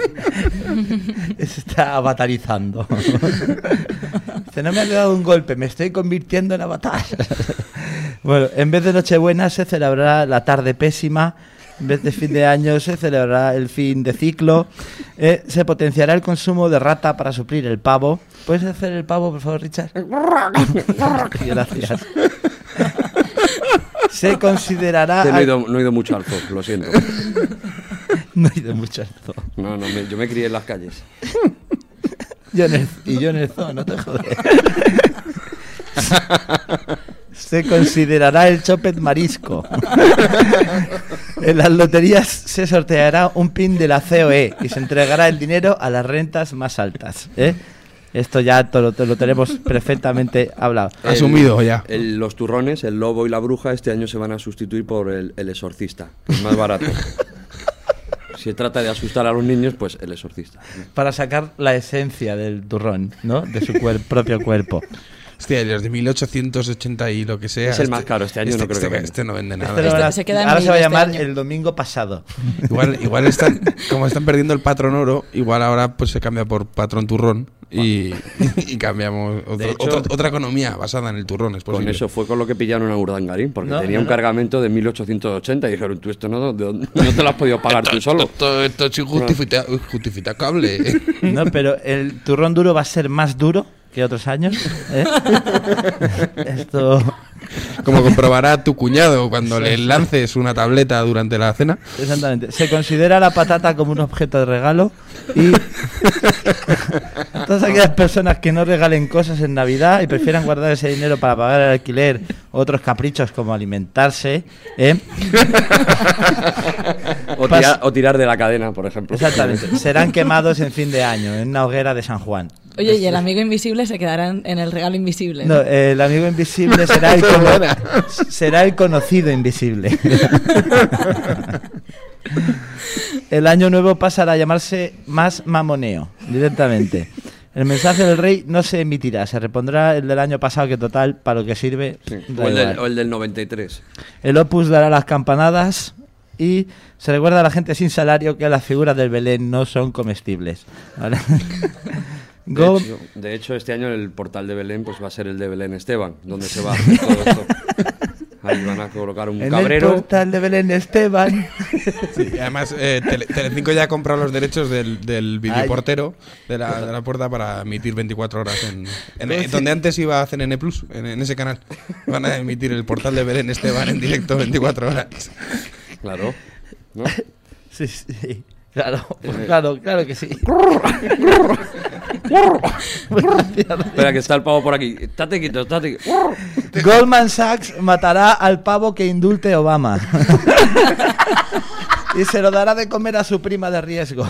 Speaker 8: Se está avatarizando. Dice, no me ha dado un golpe, me estoy convirtiendo en avatar. Bueno, en vez de Nochebuena se celebrará la tarde pésima. En vez de fin de año se celebrará el fin de ciclo. Se potenciará el consumo de rata para suplir el pavo. ¿Puedes hacer el pavo, por favor, Richard? Gracias. Se considerará...
Speaker 9: Que no he ido mucho al zoo, lo siento.
Speaker 8: No he ido mucho al zoo.
Speaker 9: No, yo me crié en las calles.
Speaker 8: Yo en el zoo, no te jodes. Se considerará el chopet marisco. En las loterías se sorteará un pin de la COE y se entregará el dinero a las rentas más altas. Esto ya lo tenemos perfectamente hablado.
Speaker 1: Asumido ya.
Speaker 9: Los turrones, el lobo y la bruja, este año se van a sustituir por el exorcista, que es más barato. Si se trata de asustar a los niños, pues el exorcista.
Speaker 8: Para sacar la esencia del turrón, ¿no? De su propio cuerpo.
Speaker 1: Hostia, los de 1880 y lo que sea.
Speaker 9: Es el más caro este año, no creo que venda.
Speaker 1: Este no vende nada.
Speaker 8: Ahora
Speaker 3: se queda en
Speaker 8: ahora se va a
Speaker 3: este
Speaker 8: llamar
Speaker 3: año.
Speaker 8: el domingo pasado.
Speaker 1: Igual están, como están perdiendo el patrón oro, igual ahora pues se cambia por patrón turrón y cambiamos
Speaker 9: De hecho,
Speaker 1: otra economía basada en el turrón. Es
Speaker 9: Con
Speaker 1: posible.
Speaker 9: eso fue con lo que pillaron a Urdangarín, porque
Speaker 8: No,
Speaker 9: tenía
Speaker 8: no,
Speaker 9: un
Speaker 8: no.
Speaker 9: cargamento de 1880 y dijeron, tú esto no te lo has podido pagar tú solo.
Speaker 1: Esto es injustificable.
Speaker 8: No, pero el turrón duro va a ser más duro que otros años. Esto...
Speaker 1: Como comprobará tu cuñado cuando le lances una tableta durante la cena.
Speaker 8: Exactamente. Se considera la patata como un objeto de regalo y todas aquellas personas que no regalen cosas en Navidad y prefieran guardar ese dinero para pagar el alquiler o otros caprichos como alimentarse,
Speaker 9: O tirar de la cadena, por ejemplo.
Speaker 8: exactamente, serán quemados en fin de año en una hoguera de San Juan.
Speaker 3: Oye, y el amigo invisible se quedará en el regalo invisible.
Speaker 8: No, el amigo invisible será el conocido invisible. El año nuevo pasará a llamarse más mamoneo, directamente. El mensaje del rey no se emitirá, se repondrá el del año pasado, que total, para lo que sirve.
Speaker 9: Sí.
Speaker 8: da
Speaker 9: O
Speaker 8: igual.
Speaker 9: el del 93.
Speaker 8: El Opus dará las campanadas y se recuerda a la gente sin salario que las figuras del Belén no son comestibles. ¿Vale?
Speaker 9: De hecho, este año el portal de Belén pues va a ser el de Belén Esteban, donde se va a hacer todo esto. Ahí van a colocar un
Speaker 8: en
Speaker 9: cabrero.
Speaker 8: el portal de Belén Esteban.
Speaker 1: Sí, y además, Telecinco ya ha comprado los derechos del videoportero de la puerta para emitir 24 horas donde antes iba a CNN Plus, en ese canal. Van a emitir el portal de Belén Esteban en directo 24 horas.
Speaker 9: Claro. ¿No?
Speaker 8: Sí, sí. Claro, pues claro que sí.
Speaker 9: Espera, que está el pavo por aquí. Estate quieto, estate quieto.
Speaker 8: Goldman Sachs matará al pavo que indulte Obama. Y se lo dará de comer a su prima de riesgo.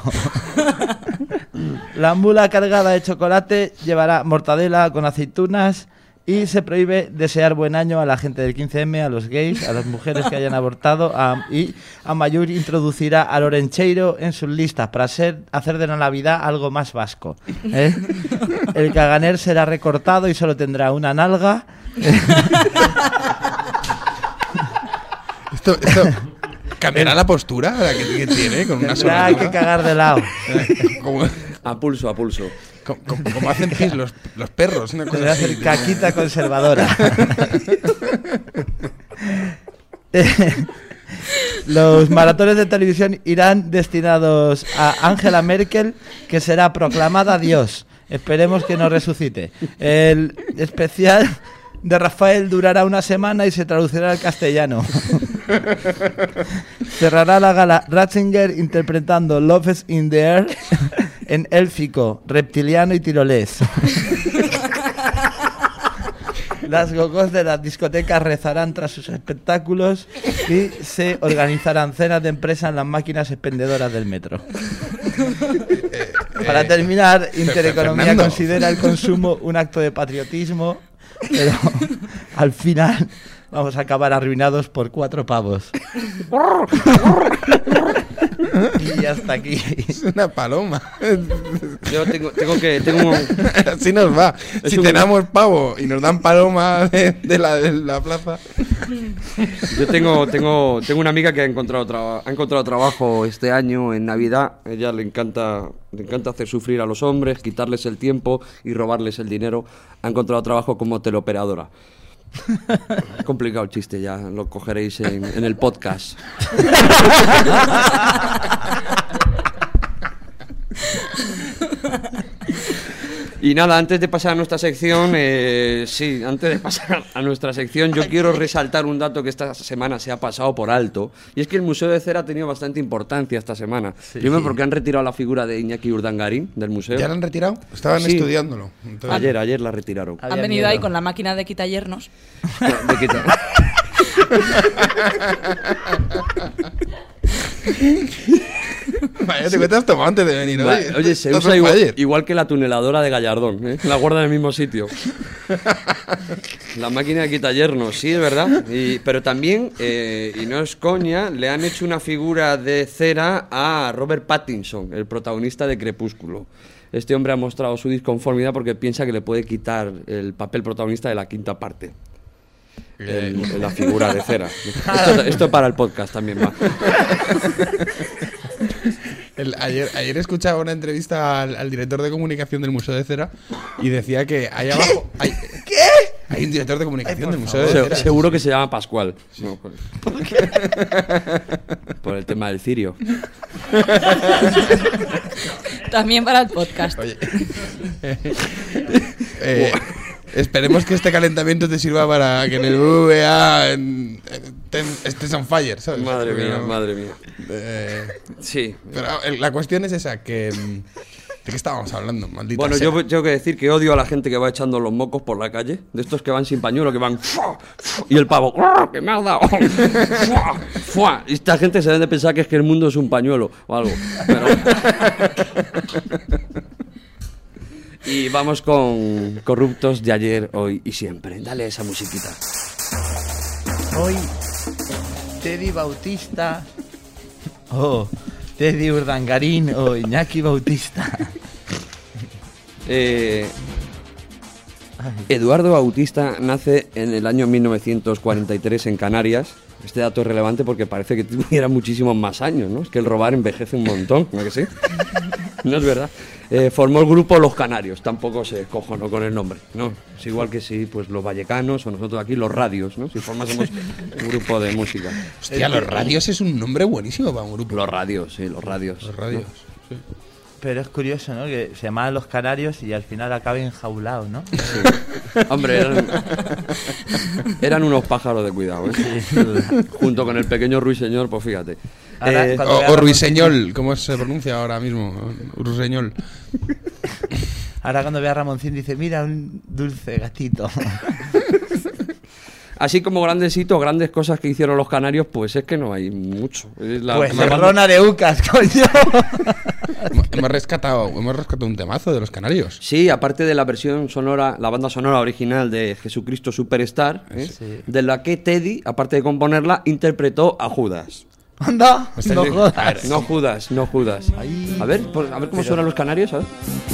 Speaker 8: La mula cargada de chocolate llevará mortadela con aceitunas. Y se prohíbe desear buen año a la gente del 15M, a los gays, a las mujeres que hayan abortado. Y Amaiur introducirá al Orencheiro en sus listas para hacer de la Navidad algo más vasco. El caganer será recortado y solo tendrá una nalga.
Speaker 1: Esto cambiará la postura que tiene con una sola
Speaker 8: Tendrá que cagar de lado.
Speaker 9: A pulso, a pulso.
Speaker 1: Como hacen pis los perros. Una cosa
Speaker 8: Tendrá que
Speaker 1: así.
Speaker 8: hacer caquita conservadora. Los maratones de televisión irán destinados a Angela Merkel, que será proclamada Dios. Esperemos que no resucite. El especial de Rafael durará una semana y se traducirá al castellano. Cerrará la gala Ratzinger interpretando Love is in the Air en élfico, reptiliano y tirolés. Las gogos de las discotecas rezarán tras sus espectáculos y se organizarán cenas de empresa en las máquinas expendedoras del metro. Para terminar, Intereconomía
Speaker 1: Fernando.
Speaker 8: considera el consumo un acto de patriotismo, pero al final vamos a acabar arruinados por 4 pavos. Y hasta aquí.
Speaker 1: Es una paloma.
Speaker 9: Yo tengo
Speaker 1: Así nos va.
Speaker 9: Es
Speaker 1: Si
Speaker 9: un-
Speaker 1: cenamos pavo y nos dan paloma de la plaza.
Speaker 9: Yo tengo una amiga que ha encontrado trabajo este año en Navidad. Ella le encanta hacer sufrir a los hombres, quitarles el tiempo y robarles el dinero. Ha encontrado trabajo como teleoperadora. Complicado el chiste, ya lo cogeréis en el podcast. Y nada, antes de pasar a nuestra sección, yo quiero resaltar un dato que esta semana se ha pasado por alto, y es que el Museo de Cera ha tenido bastante importancia esta semana. Primero porque han retirado la figura de Iñaki Urdangarín del museo.
Speaker 1: ¿Ya lo han retirado? Estaban
Speaker 9: Sí.
Speaker 1: estudiándolo. Entonces-
Speaker 9: Ayer la retiraron.
Speaker 3: Han venido ahí con la máquina de quitallernos.
Speaker 9: De quitar.
Speaker 1: Vaya, te cuentas tomado antes de venir.
Speaker 9: Oye, se
Speaker 1: Estás
Speaker 9: usa
Speaker 1: on fire.
Speaker 9: igual que la tuneladora de Gallardón, ¿eh? La guarda en el mismo sitio. La máquina de quitallernos, sí, es verdad. Pero también, y no es coña, le han hecho una figura de cera a Robert Pattinson, el protagonista de Crepúsculo. Este hombre ha mostrado su disconformidad porque piensa que le puede quitar el papel protagonista de la quinta parte. La figura de cera. Esto para el podcast también va.
Speaker 1: Ayer escuchaba una entrevista al director de comunicación del Museo de Cera y decía que ahí abajo hay un director de comunicación del Museo de Cera.
Speaker 9: Seguro que se llama Pascual. No, por el tema del cirio.
Speaker 3: También para el podcast.
Speaker 1: Oye. Esperemos que este calentamiento te sirva para que en el VA estés on fire, ¿sabes?
Speaker 9: Madre
Speaker 1: Porque
Speaker 9: mía,
Speaker 1: no-
Speaker 9: madre mía. Sí.
Speaker 1: Pero la cuestión es esa, que... ¿De qué estábamos hablando? Maldita
Speaker 9: Bueno,
Speaker 1: sea.
Speaker 9: yo tengo que decir que odio a la gente que va echando los mocos por la calle, de estos que van sin pañuelo, que van y el pavo, que me has dado. Y esta gente se debe de pensar que es que el mundo es un pañuelo o algo. Pero... Y vamos con Corruptos de ayer, hoy y siempre. Dale esa musiquita.
Speaker 8: Hoy, Teddy Bautista, Teddy Urdangarín o Iñaki Bautista
Speaker 9: Eduardo Bautista nace en el año 1943 en Canarias. Este dato es relevante porque parece que tuviera muchísimos más años, ¿no? Es que el robar envejece un montón, ¿no que sí? No es verdad. Formó el grupo Los Canarios, tampoco se cojonó con el nombre, ¿no? Es igual que si pues los vallecanos o nosotros aquí los Radios, ¿no? Si formásemos un grupo de música.
Speaker 1: Hostia, Los Radios es un nombre buenísimo para un grupo.
Speaker 9: Los Radios, sí, Los Radios.
Speaker 1: Los Radios,
Speaker 9: ¿no?
Speaker 1: sí.
Speaker 8: Pero es curioso, ¿no? Que se llamaban Los Canarios y al final acaben enjaulados, ¿no?
Speaker 9: Sí. Hombre, eran unos pájaros de cuidado, ¿eh? Sí. Junto con el pequeño ruiseñor, pues fíjate.
Speaker 1: O ruiseñol, ¿cómo se pronuncia ahora mismo? Ruiseñol.
Speaker 8: Ahora cuando ve a Ramoncín dice, mira, un dulce gatito.
Speaker 9: Así como grandes hitos, grandes cosas que hicieron los canarios, pues es que no hay mucho.
Speaker 8: Pues Serrona de Ucas, coño.
Speaker 1: Hemos rescatado un temazo de los canarios.
Speaker 9: Sí, aparte de la versión sonora, la banda sonora original de Jesucristo Superstar,
Speaker 8: sí.
Speaker 9: De la que Teddy, aparte de componerla, interpretó a Judas.
Speaker 8: ¡Anda! No jodas.
Speaker 9: No Judas.
Speaker 8: Ay,
Speaker 9: a ver cómo suenan los canarios, ¿sabes?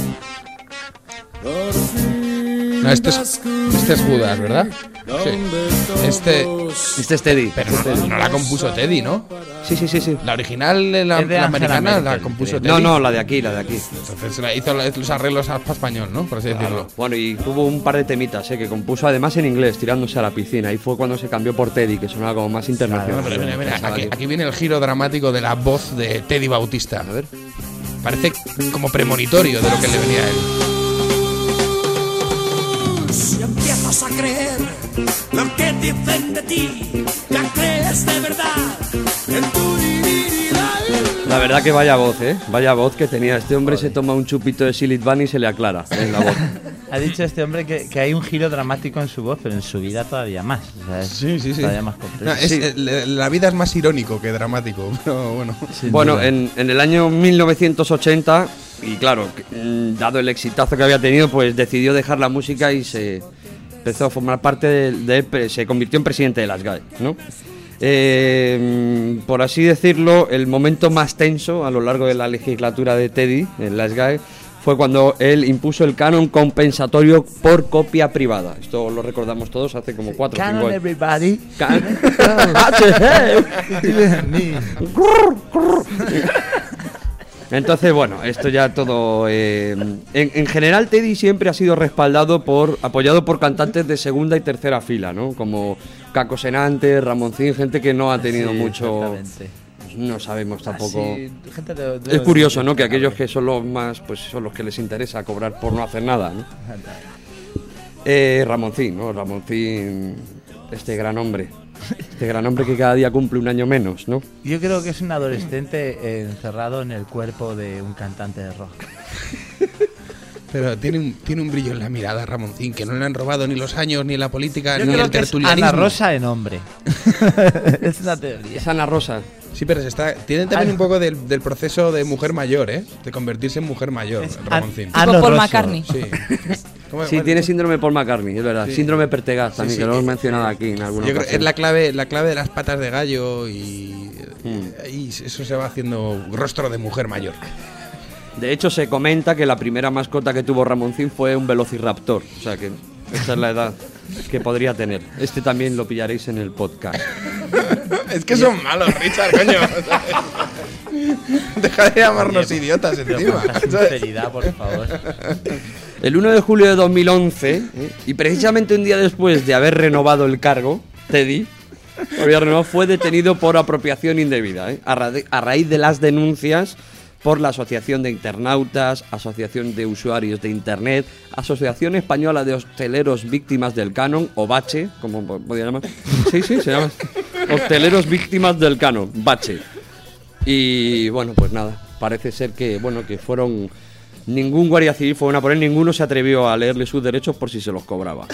Speaker 1: No, este es Judas, ¿verdad? Sí. Este
Speaker 9: es Teddy.
Speaker 1: Pero no la compuso Teddy, ¿no?
Speaker 9: Sí.
Speaker 1: La original, la americana, la compuso Teddy.
Speaker 9: No, la de aquí.
Speaker 1: Entonces hizo los arreglos para español, ¿no? Por así decirlo.
Speaker 9: Bueno, y tuvo un par de temitas, que compuso además en inglés, tirándose a la piscina. Ahí fue cuando se cambió por Teddy, que sonaba como más internacional.
Speaker 1: Mira, aquí viene el giro dramático de la voz de Teddy Bautista.
Speaker 9: A ver.
Speaker 1: Parece como premonitorio de lo que le venía a él.
Speaker 10: Si empiezas a creer lo que dicen de ti, ya crees de verdad en tu divinidad.
Speaker 9: La verdad que vaya voz, vaya voz que tenía. Este hombre se toma un chupito de Silit Bunny y se le aclara en la voz.
Speaker 8: Ha dicho este hombre que hay un giro dramático en su voz, pero en su vida todavía más. O sea,
Speaker 1: sí.
Speaker 8: Todavía más complejo.
Speaker 1: No, la vida es más irónico que dramático, pero bueno.
Speaker 9: Bueno, en el año 1980, y claro, dado el exitazo que había tenido, pues decidió dejar la música y se empezó a formar parte se convirtió en presidente de las GAE, ¿no? Por así decirlo, el momento más tenso a lo largo de la legislatura de Teddy en las GAE fue cuando él impuso el canon compensatorio por copia privada. Esto lo recordamos todos hace como 4 o 5 años.
Speaker 8: Everybody.
Speaker 9: Entonces, bueno, esto ya todo... en general, Teddy siempre ha sido apoyado por cantantes de segunda y tercera fila, ¿no? Como Caco Senante, Ramoncín, gente que no ha tenido mucho... No sabemos tampoco.
Speaker 8: Gente
Speaker 9: es curioso, ¿no? Que aquellos que son los más, pues son los que les interesa cobrar por no hacer nada, ¿no? Ramoncín, ¿no? Ramoncín, este gran hombre que cada día cumple un año menos, ¿no?
Speaker 8: Yo creo que es un adolescente encerrado en el cuerpo de un cantante de rock.
Speaker 1: Pero tiene un brillo en la mirada, Ramoncín, que no le han robado ni los años, ni la política,
Speaker 8: Yo
Speaker 1: ni
Speaker 8: creo
Speaker 1: el
Speaker 8: que
Speaker 1: tertulianismo.
Speaker 8: Es Ana Rosa en hombre. Es una teoría.
Speaker 9: Es Ana Rosa.
Speaker 1: Sí, pero tiene también un poco del proceso de mujer mayor, ¿eh? De convertirse en mujer mayor, Ramoncín.
Speaker 3: Tipo Paul McCartney.
Speaker 1: Sí.
Speaker 9: Sí, tiene síndrome Paul McCartney, es verdad. Sí. Síndrome Pertegaz también, que lo hemos mencionado aquí en alguna
Speaker 1: ocasión.
Speaker 9: Creo
Speaker 1: es la clave de las patas de gallo y eso se va haciendo rostro de mujer mayor.
Speaker 9: De hecho, se comenta que la primera mascota que tuvo Ramoncín fue un velociraptor. O sea que esa es la edad que podría tener. Este también lo pillaréis en el podcast.
Speaker 1: Es que son malos, Richard, coño. Deja de llamarnos idiotas encima.
Speaker 8: Sinceridad, por favor.
Speaker 9: El 1 de julio de 2011, y precisamente un día después de haber renovado el cargo, Teddy fue detenido por apropiación indebida, a raíz de las denuncias por la Asociación de Internautas, Asociación de Usuarios de Internet, Asociación Española de Hosteleros Víctimas del Canon, o BACHE, como podría llamar. Sí, se llama. Hosteleros Víctimas del Canon, BACHE. Y bueno, pues nada, parece ser que fueron... Ningún guardia civil fueron a por él, ninguno se atrevió a leerle sus derechos por si se los cobraba.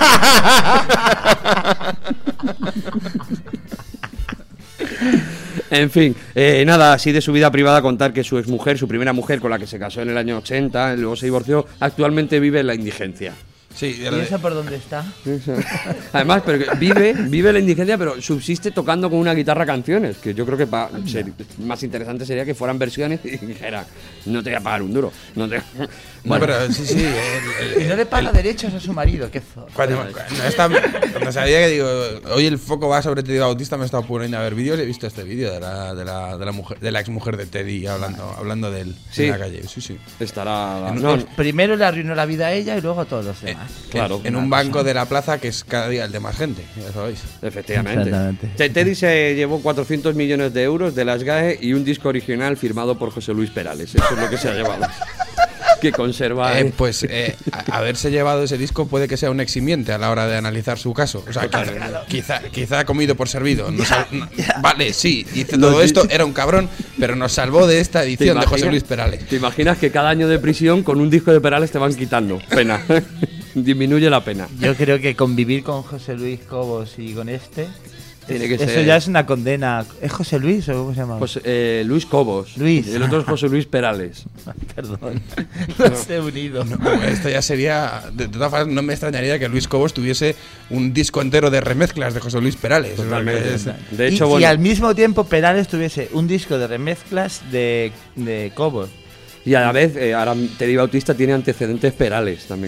Speaker 9: En fin, nada, así de su vida privada contar que su exmujer, su primera mujer con la que se casó en el año 80, luego se divorció, actualmente vive en la indigencia.
Speaker 1: Sí,
Speaker 8: ¿Y eso por dónde está?
Speaker 9: Además, pero que vive la indigencia, pero subsiste tocando con una guitarra canciones, que yo creo que más interesante sería que fueran versiones y dijera, no te voy a pagar un duro. No te...
Speaker 1: Bueno, pero sí.
Speaker 8: Y no le paga derechos a su marido, qué
Speaker 1: Cuando sabía que digo, hoy el foco va sobre Teddy Bautista, me he estado poniendo a ver vídeos y he visto este vídeo de la exmujer de Teddy hablando de él en la calle. Sí.
Speaker 9: Estará...
Speaker 8: Primero le arruinó la vida a ella y luego a todos los demás.
Speaker 9: Claro.
Speaker 1: En un banco de la plaza que es cada día el de más gente, ya sabéis.
Speaker 9: Efectivamente. Teddy se llevó 400 millones de euros de las GAE y un disco original firmado por José Luis Perales. Eso es lo que se ha llevado. Que conserva.
Speaker 1: Haberse llevado ese disco puede que sea un eximiente a la hora de analizar su caso. O sea, quizá ha comido por servido. Vale, sí, hizo todo esto, era un cabrón, pero nos salvó de esta edición de José Luis Perales.
Speaker 9: ¿Te imaginas que cada año de prisión con un disco de Perales te van quitando? Pena. Disminuye la pena.
Speaker 8: Yo creo que convivir con José Luis Cobos y con este...
Speaker 9: Tiene que
Speaker 8: eso
Speaker 9: ser.
Speaker 8: Ya es una condena. ¿Es José Luis o cómo se llama?
Speaker 9: Luis Cobos.
Speaker 8: Luis.
Speaker 9: El otro es José Luis Perales.
Speaker 8: Perdón. Los he unido.
Speaker 1: Esto ya sería... De todas formas, no me extrañaría que Luis Cobos tuviese un disco entero de remezclas de José Luis Perales.
Speaker 9: Totalmente. De hecho,
Speaker 8: y al mismo tiempo Perales tuviese un disco de remezclas de Cobos.
Speaker 9: Y a la vez, ahora Teddy Bautista tiene antecedentes Perales también.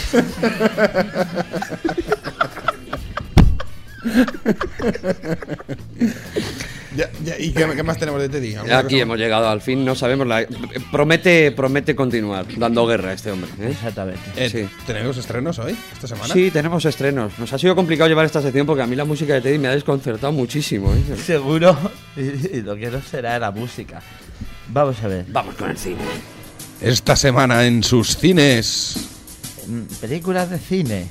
Speaker 1: ¿Y qué más tenemos de Teddy?
Speaker 9: Aquí hemos llegado al fin, no sabemos. Promete continuar dando guerra a este hombre.
Speaker 1: Exactamente.
Speaker 9: Sí.
Speaker 1: ¿Tenemos estrenos hoy, esta semana?
Speaker 9: Sí, tenemos estrenos. Nos ha sido complicado llevar esta sección porque a mí la música de Teddy me ha desconcertado muchísimo.
Speaker 8: Seguro. Y lo que no será la música. Vamos a ver.
Speaker 9: Vamos con el cine.
Speaker 1: Esta semana en sus cines.
Speaker 8: Películas de cine.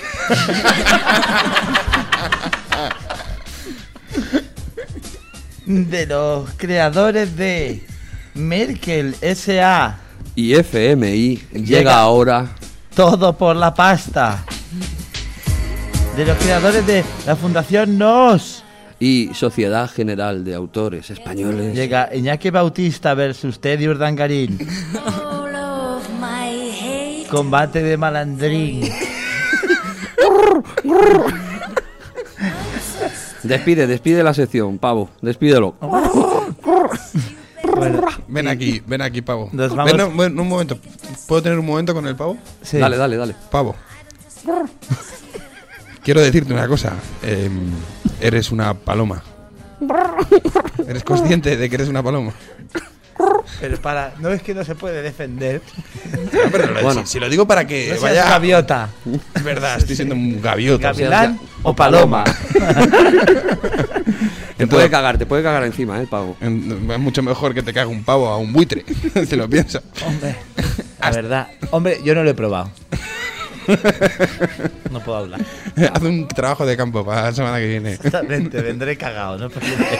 Speaker 8: De los creadores de Merkel S.A.
Speaker 9: y FMI llega ahora
Speaker 8: Todo por la pasta. De los creadores de la Fundación NOS
Speaker 9: y Sociedad General de Autores Españoles
Speaker 8: llega Iñaki Bautista versus Teddy Urdangarín. Combate de malandrín.
Speaker 9: Despide la sección, pavo. Despídelo.
Speaker 1: Bueno, ven aquí, pavo. Ven, un momento. ¿Puedo tener un momento con el pavo?
Speaker 9: Sí. Dale.
Speaker 1: Pavo. Quiero decirte una cosa. Eres una paloma. ¿Eres consciente de que eres una paloma?
Speaker 8: Pero no es que no se puede defender.
Speaker 1: No, pero bueno, si lo digo para que
Speaker 8: no vaya gaviota.
Speaker 1: Es verdad, estoy siendo un gaviota.
Speaker 8: Gavilán o paloma.
Speaker 9: Te puede cagar encima, el pavo.
Speaker 1: Es mucho mejor que te cague un pavo a un buitre, si lo piensas.
Speaker 8: Hombre, la verdad. Hombre, yo no lo he probado. No puedo hablar.
Speaker 1: Haz un trabajo de campo para la semana que viene.
Speaker 8: Exactamente, vendré cagado, ¿no?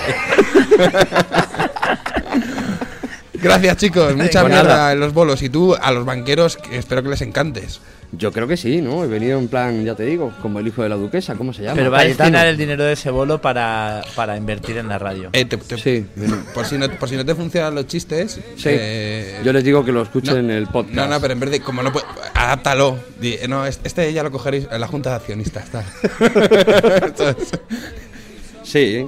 Speaker 1: Gracias, chicos. Mucha mierda en los bolos. Y tú, a los banqueros, espero que les encantes.
Speaker 9: Yo creo que sí, ¿no? He venido en plan, ya te digo, como el hijo de la duquesa, ¿cómo se llama?
Speaker 8: Pero va a destinar el dinero de ese bolo para invertir en la radio.
Speaker 1: Sí. Por si no te funcionan los chistes.
Speaker 9: Sí. Yo les digo que lo escuchen en el podcast.
Speaker 1: No, pero en vez de, como no puede, adáptalo. No, este ya lo cogeréis en la junta de accionistas. Tal.
Speaker 9: Sí.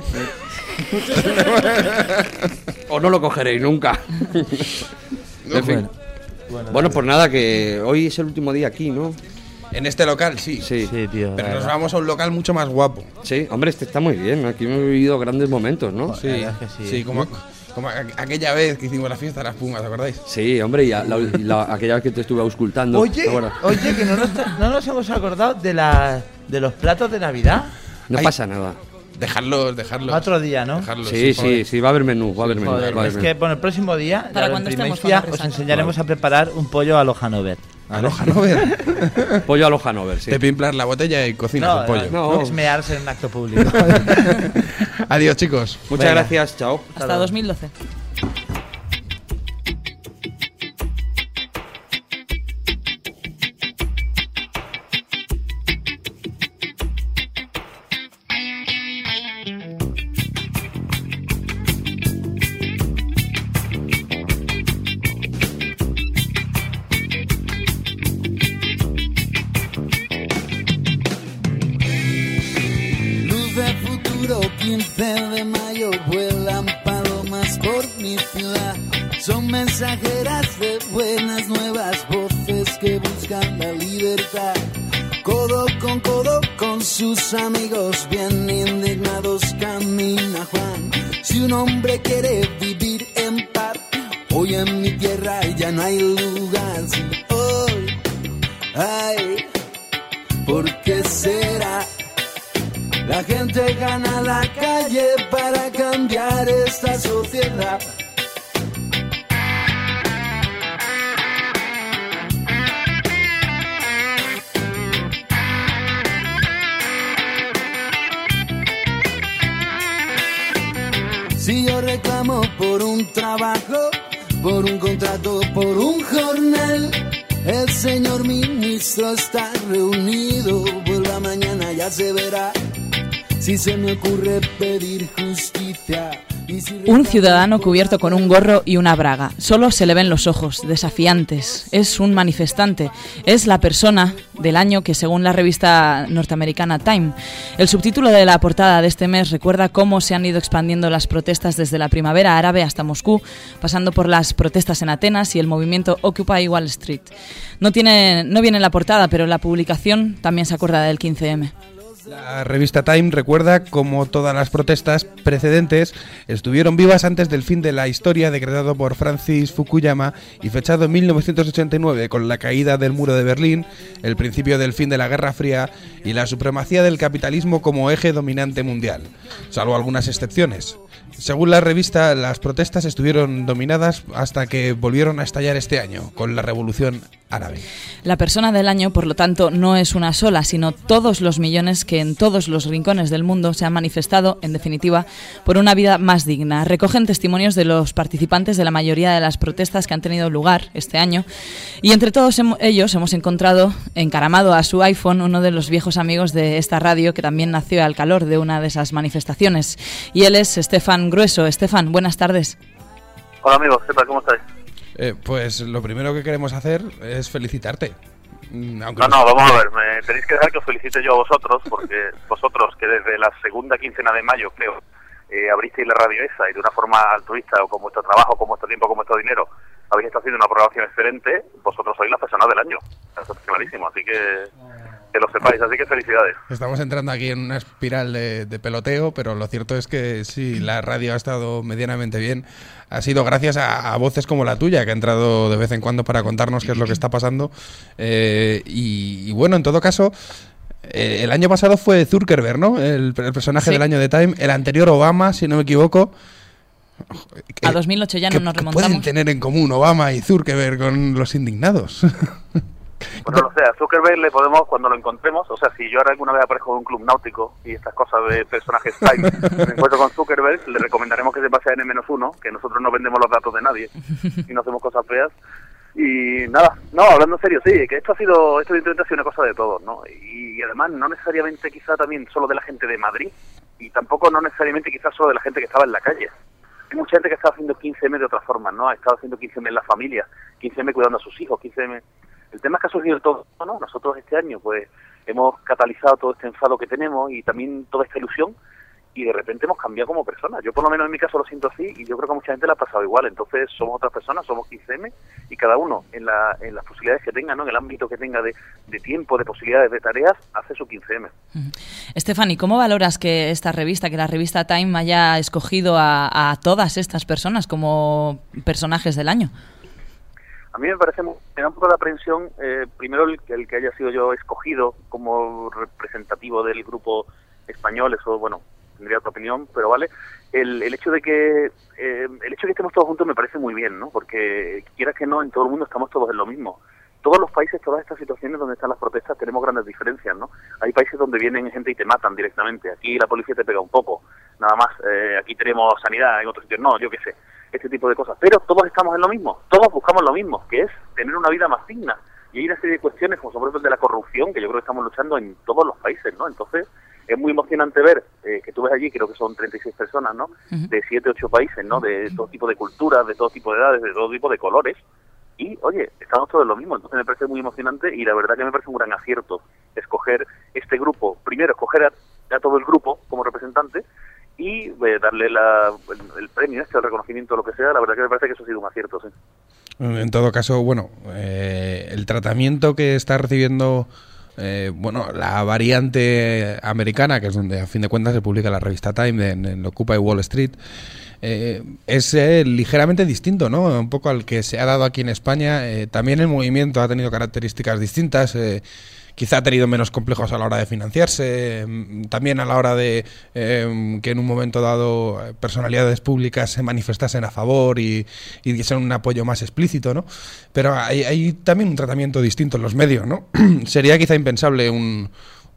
Speaker 9: O no lo cogeréis nunca. En fin. Bueno, pues nada, que hoy es el último día aquí, ¿no?
Speaker 1: En este local, sí.
Speaker 9: Sí,
Speaker 8: tío.
Speaker 1: Pero nos vamos a un local mucho más guapo.
Speaker 9: Sí, hombre, este está muy bien. Aquí hemos vivido grandes momentos, ¿no?
Speaker 1: Sí, sí, como aquella vez que hicimos la fiesta de las Pumas, ¿te acordáis?
Speaker 9: Sí, hombre, y aquella vez que te estuve auscultando.
Speaker 8: Oye, que no nos hemos acordado de los platos de Navidad.
Speaker 9: No pasa nada.
Speaker 1: Dejarlos.
Speaker 8: Otro día, ¿no?
Speaker 9: Sí, va a haber menú.
Speaker 8: Es que el próximo día,
Speaker 3: para cuando estemos
Speaker 8: os enseñaremos a preparar un pollo a lo Hanover.
Speaker 1: ¿A lo Hanover?
Speaker 9: Pollo a lo Hanover, sí.
Speaker 1: Te pimplas la botella y cocinas el pollo.
Speaker 8: No, es mearse en un acto público.
Speaker 1: Adiós, chicos.
Speaker 9: Muchas gracias, chao.
Speaker 3: Hasta 2012.
Speaker 10: mensajeras de buenas nuevas, voces que buscan la libertad. Codo con sus amigos, bien indignados camina Juan. Si un hombre quiere vivir en paz, hoy en mi tierra ya no hay lugar. Hoy, ay, ¿por qué será? La gente gana la calle para cambiar esta sociedad. Si yo reclamo por un trabajo, por un contrato, por un jornal, el señor ministro está reunido, vuelva mañana, ya se verá. Si se me ocurre pedir justicia.
Speaker 3: Un ciudadano cubierto con un gorro y una braga. Solo se le ven los ojos, desafiantes. Es un manifestante. Es la persona del año que, según la revista norteamericana Time, el subtítulo de la portada de este mes recuerda cómo se han ido expandiendo las protestas desde la primavera árabe hasta Moscú, pasando por las protestas en Atenas y el movimiento Occupy Wall Street. No viene en la portada, pero la publicación también se acuerda del 15M.
Speaker 1: La revista Time recuerda cómo todas las protestas precedentes estuvieron vivas antes del fin de la historia decretado por Francis Fukuyama y fechado en 1989 con la caída del muro de Berlín, el principio del fin de la Guerra Fría y la supremacía del capitalismo como eje dominante mundial, salvo algunas excepciones. Según la revista, las protestas estuvieron dominadas hasta que volvieron a estallar este año, con la Revolución Árabe.
Speaker 3: La persona del año, por lo tanto, no es una sola, sino todos los millones que en todos los rincones del mundo se han manifestado, en definitiva, por una vida más digna. Recogen testimonios de los participantes de la mayoría de las protestas que han tenido lugar este año, y entre todos ellos hemos encontrado encaramado a su iPhone uno de los viejos amigos de esta radio que también nació al calor de una de esas manifestaciones, y él es Estefan Grueso. Estefan, buenas tardes.
Speaker 11: Hola amigos, ¿qué tal? ¿Cómo estáis?
Speaker 1: Pues lo primero que queremos hacer es felicitarte.
Speaker 11: Vamos a ver, me tenéis que dejar que os felicite yo a vosotros, porque vosotros que desde la segunda quincena de mayo, creo, abristeis la radio esa y de una forma altruista, o con vuestro trabajo, con vuestro tiempo, con vuestro dinero, habéis estado haciendo una programación excelente, vosotros sois las personas del año. Eso es clarísimo, así que lo sepáis, así que felicidades.
Speaker 1: Estamos entrando aquí en una espiral de peloteo, pero lo cierto es que sí, la radio ha estado medianamente bien. Ha sido gracias a voces como la tuya, que ha entrado de vez en cuando para contarnos qué es lo que está pasando. Y bueno, en todo caso, el año pasado fue Zuckerberg, ¿no? El personaje del año de Time. El anterior Obama, si no me equivoco.
Speaker 3: A 2008 ya no nos remontamos.
Speaker 1: ¿Qué pueden tener en común Obama y Zuckerberg con los indignados?
Speaker 11: Bueno, no sé, a Zuckerberg le podemos, cuando lo encontremos, o sea, si yo ahora alguna vez aparezco en un club náutico y estas cosas de personajes Time, me encuentro con Zuckerberg, le recomendaremos que se pase a N-1, que nosotros no vendemos los datos de nadie y no hacemos cosas feas. Y nada, no, hablando en serio, sí, que esto intenta ser una cosa de todos, ¿no? Y además no necesariamente quizá también solo de la gente de Madrid y tampoco no necesariamente quizá solo de la gente que estaba en la calle. Hay mucha gente que está haciendo 15M de otra forma, ¿no? Ha estado haciendo 15M en la familia, 15M cuidando a sus hijos, 15M... El tema es que ha surgido todo, ¿no? Nosotros este año, pues, hemos catalizado todo este enfado que tenemos y también toda esta ilusión y de repente hemos cambiado como personas. Yo por lo menos en mi caso lo siento así y yo creo que a mucha gente le ha pasado igual. Entonces somos otras personas, somos 15M y cada uno en las posibilidades que tenga, ¿no? En el ámbito que tenga de tiempo, de posibilidades, de tareas, hace su 15M.
Speaker 3: Estefan, ¿y cómo valoras que esta revista, que la revista Time haya escogido a todas estas personas como personajes del año?
Speaker 11: A mí me parece, me da un poco de aprensión, primero el que haya sido yo escogido como representativo del grupo español, eso, bueno, tendría otra opinión, pero vale. El hecho de que estemos todos juntos me parece muy bien, ¿no? Porque quieras que no, en todo el mundo estamos todos en lo mismo. Todos los países, todas estas situaciones donde están las protestas, tenemos grandes diferencias, ¿no? Hay países donde vienen gente y te matan directamente. Aquí la policía te pega un poco, nada más. Aquí tenemos sanidad, en otros sitios no, yo qué sé. Este tipo de cosas. Pero todos estamos en lo mismo. Todos buscamos lo mismo, que es tener una vida más digna. Y hay una serie de cuestiones, como sobre todo el de la corrupción, que yo creo que estamos luchando en todos los países, ¿no? Entonces, es muy emocionante ver que tú ves allí, creo que son 36 personas, ¿no? De 7, 8 países, ¿no? De todo tipo de culturas, de todo tipo de edades, de todo tipo de colores. Y, oye, estamos todos en lo mismo. Entonces me parece muy emocionante y la verdad que me parece un gran acierto escoger este grupo. Primero, escoger a todo el grupo como representante y darle el premio, el reconocimiento, lo que sea. La verdad que me parece que eso ha sido un acierto, sí.
Speaker 1: En todo caso, bueno, el tratamiento que está recibiendo la variante americana, que es donde a fin de cuentas se publica la revista Time en Occupy Wall Street, es ligeramente distinto, ¿no? Un poco al que se ha dado aquí en España. También el movimiento ha tenido características distintas. Quizá ha tenido menos complejos a la hora de financiarse, también a la hora de que en un momento dado personalidades públicas se manifestasen a favor y diesen un apoyo más explícito, ¿no? Pero hay también un tratamiento distinto en los medios, ¿no? Sería quizá impensable un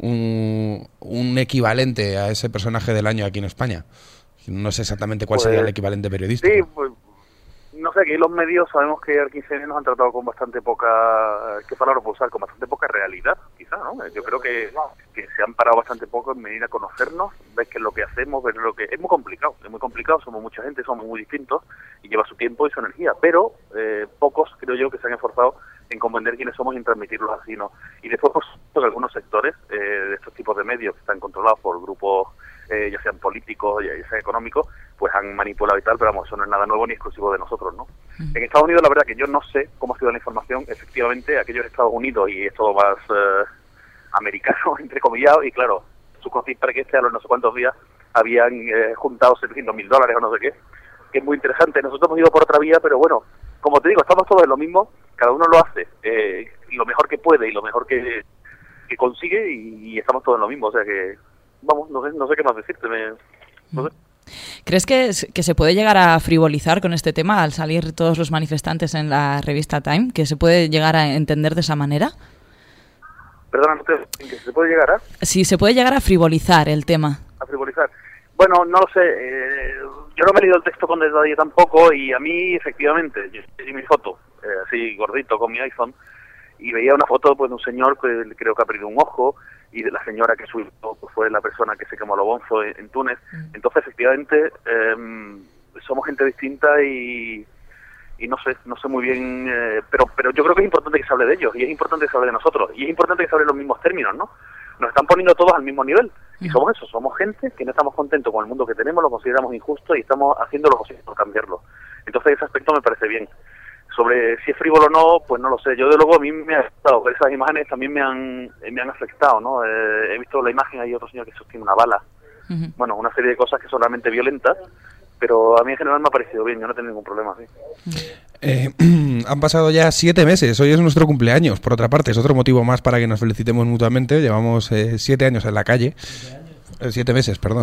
Speaker 1: equivalente a ese personaje del año aquí en España. No sé exactamente cuál sería el equivalente periodístico.
Speaker 11: Sí, pues no sé, aquí los medios sabemos que al 15N nos han tratado con bastante poca, ¿qué palabra puedo usar? Con bastante poca realidad, quizá, ¿no? Yo creo que se han parado bastante poco en venir a conocernos, ver qué es lo que hacemos, ver lo que... Es muy complicado, somos mucha gente, somos muy distintos y lleva su tiempo y su energía, pero pocos, creo yo, que se han esforzado en comprender quiénes somos y en transmitirlos así, ¿no? Y después, por algunos sectores de estos tipos de medios que están controlados por grupos, ya sean políticos, ya sean económicos, pues han manipulado y tal, pero vamos, eso no es nada nuevo ni exclusivo de nosotros, ¿no? En Estados Unidos, la verdad que yo no sé cómo ha sido la información, efectivamente, aquellos Estados Unidos, y es todo más americano, entrecomillado, y claro, su para que a los no sé cuántos días habían juntado $700,000 o no sé qué, que es muy interesante. Nosotros hemos ido por otra vía, pero bueno, como te digo, estamos todos en lo mismo, cada uno lo hace lo mejor que puede y lo mejor que consigue, y estamos todos en lo mismo, o sea que, vamos, no sé qué más decirte, no sé.
Speaker 3: ¿Crees que se puede llegar a frivolizar con este tema al salir todos los manifestantes en la revista Time? ¿Que se puede llegar a entender de esa manera?
Speaker 11: Perdona, ¿que se puede llegar a?
Speaker 3: Sí, se puede llegar a frivolizar el tema.
Speaker 11: A frivolizar. Bueno, no lo sé. Yo no me he leído el texto con detalle tampoco, y a mí, efectivamente, yo vi mi foto, así gordito, con mi iPhone, y veía una foto pues de un señor que creo que ha perdido un ojo, y de la señora que subió, pues fue la persona que se quemó lo bonzo en Túnez. Entonces, efectivamente, somos gente distinta y no sé muy bien, pero yo creo que es importante que se hable de ellos, y es importante que se hable de nosotros, y es importante que se hable en los mismos términos, ¿no? Nos están poniendo todos al mismo nivel, y somos eso, somos gente que no estamos contentos con el mundo que tenemos, lo consideramos injusto y estamos haciendo lo posible por cambiarlo. Entonces, ese aspecto me parece bien. Sobre si es frívolo o no, pues no lo sé. Yo, de luego, a mí me ha afectado. Esas imágenes también me han afectado, ¿no? He visto la imagen, hay otro señor que sostiene una bala. Bueno, una serie de cosas que son realmente violentas, pero a mí en general me ha parecido bien, yo no tengo ningún problema, sí.
Speaker 1: Han pasado ya 7 meses, hoy es nuestro cumpleaños, por otra parte, es otro motivo más para que nos felicitemos mutuamente. Llevamos 7 años en la calle. 7 meses, perdón.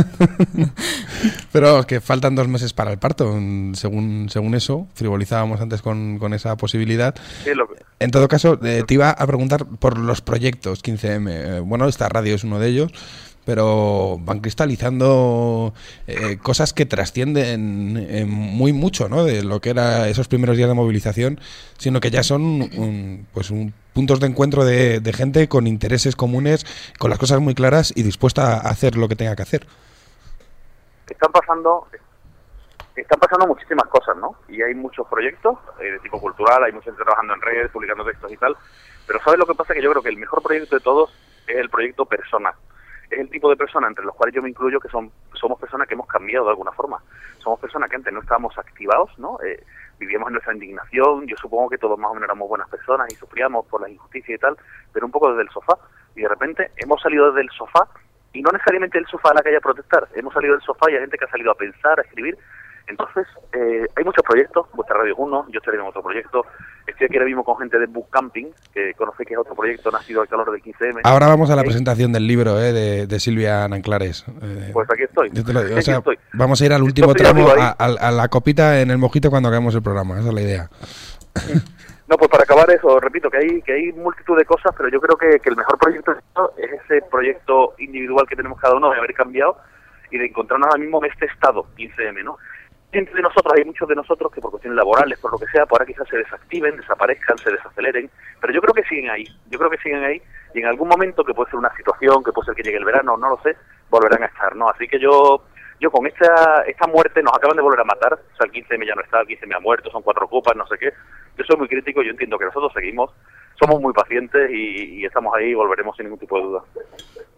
Speaker 1: Pero que faltan 2 meses para el parto, según eso. Frivolizábamos antes con esa posibilidad.
Speaker 11: Sí,
Speaker 1: en todo caso, te iba a preguntar por los proyectos 15M. Bueno, esta radio es uno de ellos, pero van cristalizando cosas que trascienden muy mucho, ¿no? De lo que era esos primeros días de movilización, sino que ya son puntos de encuentro de gente con intereses comunes, con las cosas muy claras y dispuesta a hacer lo que tenga que hacer.
Speaker 11: Están pasando muchísimas cosas, ¿no? Y hay muchos proyectos de tipo cultural, hay mucha gente trabajando en redes, publicando textos y tal, pero ¿sabes lo que pasa? Que yo creo que el mejor proyecto de todos es el proyecto persona. Es el tipo de persona entre los cuales yo me incluyo, que somos personas que hemos cambiado de alguna forma. Somos personas que antes no estábamos activados, ¿no? Vivíamos en nuestra indignación, yo supongo que todos más o menos éramos buenas personas y sufríamos por la injusticia y tal, pero un poco desde el sofá. Y de repente hemos salido desde el sofá, y no necesariamente del sofá a la calle a protestar, hemos salido del sofá y hay gente que ha salido a pensar, a escribir. Entonces, hay muchos proyectos, vuestra radio es uno, yo estoy en otro proyecto, estoy aquí ahora mismo con gente de Book Camping, que conoce que es otro proyecto nacido al calor del 15M.
Speaker 1: Ahora vamos a la presentación del libro de Silvia Nanclares.
Speaker 11: Pues aquí estoy.
Speaker 1: Vamos a ir al último tramo, a la copita en el mojito cuando acabemos el programa, esa es la idea.
Speaker 11: No, pues para acabar eso, repito, que hay multitud de cosas, pero yo creo que el mejor proyecto es ese proyecto individual que tenemos cada uno de haber cambiado y de encontrarnos ahora mismo en este estado 15M, ¿no? Entre nosotros hay muchos de nosotros que por cuestiones laborales, por lo que sea, por ahora quizás se desactiven, desaparezcan, se desaceleren, pero yo creo que siguen ahí, y en algún momento, que puede ser una situación, que puede ser que llegue el verano, no lo sé, volverán a estar, ¿no? Así que yo con esta muerte nos acaban de volver a matar, o sea, el 15M ya no está, el 15M ha muerto, son 4 ocupas, no sé qué. Yo soy muy crítico, yo entiendo que nosotros seguimos, somos muy pacientes y estamos ahí y volveremos sin ningún tipo de duda.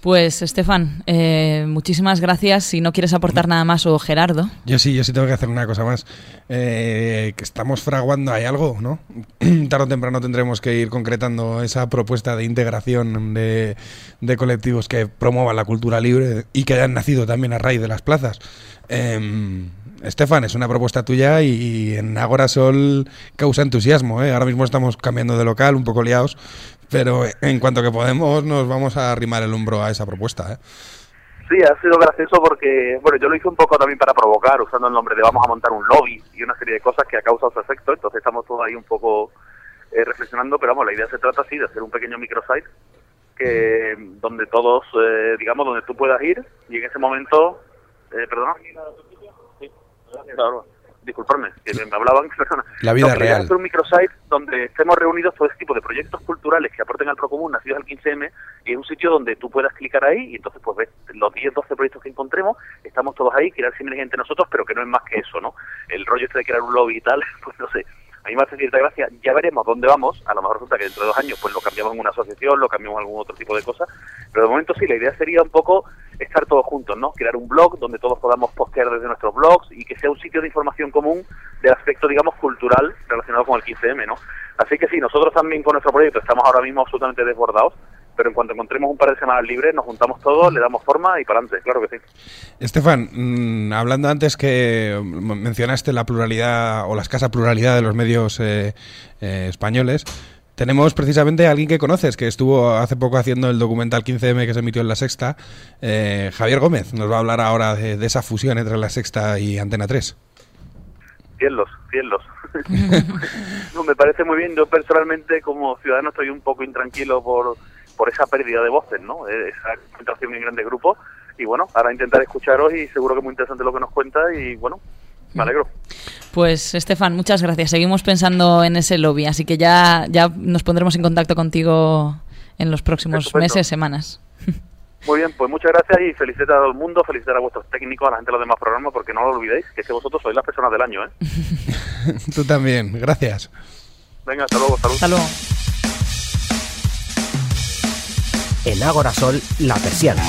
Speaker 3: Pues, Estefan, muchísimas gracias. Si no quieres aportar nada más, o Gerardo.
Speaker 1: Yo sí tengo que hacer una cosa más. Que estamos fraguando ahí algo, ¿no? Tarde o temprano tendremos que ir concretando esa propuesta de integración de colectivos que promuevan la cultura libre y que hayan nacido también a raíz de las plazas. Estefan, es una propuesta tuya y en Ágora Sol causa entusiasmo, ¿eh? Ahora mismo estamos cambiando de local, un poco liados, pero en cuanto que podemos nos vamos a arrimar el hombro a esa propuesta, ¿eh?
Speaker 11: Sí, ha sido gracioso porque, bueno, yo lo hice un poco también para provocar, usando el nombre de vamos a montar un lobby y una serie de cosas que ha causado su efecto, entonces estamos todos ahí un poco reflexionando, pero vamos, la idea se trata así de hacer un pequeño microsite que donde todos, digamos, donde tú puedas ir y en ese momento, perdona. Claro, disculparme, que me hablaban.
Speaker 1: La vida real.
Speaker 11: Hacer un microsite donde estemos reunidos todo este tipo de proyectos culturales que aporten al Procomún, nacidos al 15M, y es un sitio donde tú puedas clicar ahí y entonces pues ves los 10, 12 proyectos que encontremos, estamos todos ahí, crear sinergia entre nosotros, pero que no es más que eso, ¿no? El rollo este de crear un lobby y tal, pues no sé. A mí me hace cierta gracia, ya veremos dónde vamos, a lo mejor resulta que dentro de 2 años pues lo cambiamos en una asociación, lo cambiamos en algún otro tipo de cosa, pero de momento sí, la idea sería un poco estar todos juntos, ¿no? Crear un blog donde todos podamos postear desde nuestros blogs y que sea un sitio de información común del aspecto, digamos, cultural relacionado con el 15M, ¿no? Así que sí, nosotros también con nuestro proyecto estamos ahora mismo absolutamente desbordados, pero en cuanto encontremos un par de semanas libres, nos juntamos todos, le damos forma y para adelante, claro que sí.
Speaker 1: Estefan, hablando antes que mencionaste la pluralidad o la escasa pluralidad de los medios españoles, tenemos precisamente a alguien que conoces, que estuvo hace poco haciendo el documental 15M que se emitió en La Sexta. Javier Gómez nos va a hablar ahora de esa fusión entre La Sexta y Antena 3.
Speaker 11: Cielos. No, me parece muy bien. Yo personalmente como ciudadano estoy un poco intranquilo por esa pérdida de voces, ¿no? Esa concentración en grandes grupos. Y bueno, ahora intentar escucharos y seguro que es muy interesante lo que nos cuenta y bueno, me alegro.
Speaker 3: Pues, Estefan, muchas gracias. Seguimos pensando en ese lobby, así que ya nos pondremos en contacto contigo en los próximos meses, semanas.
Speaker 11: Muy bien, pues muchas gracias y felicitar a todo el mundo, felicitar a vuestros técnicos, a la gente de los demás programas, porque no lo olvidéis, que es que vosotros sois las personas del año, ¿eh?
Speaker 1: Tú también, gracias.
Speaker 11: Venga, hasta luego, salud.
Speaker 3: Hasta luego.
Speaker 12: En Ágora Sol, La Persiana.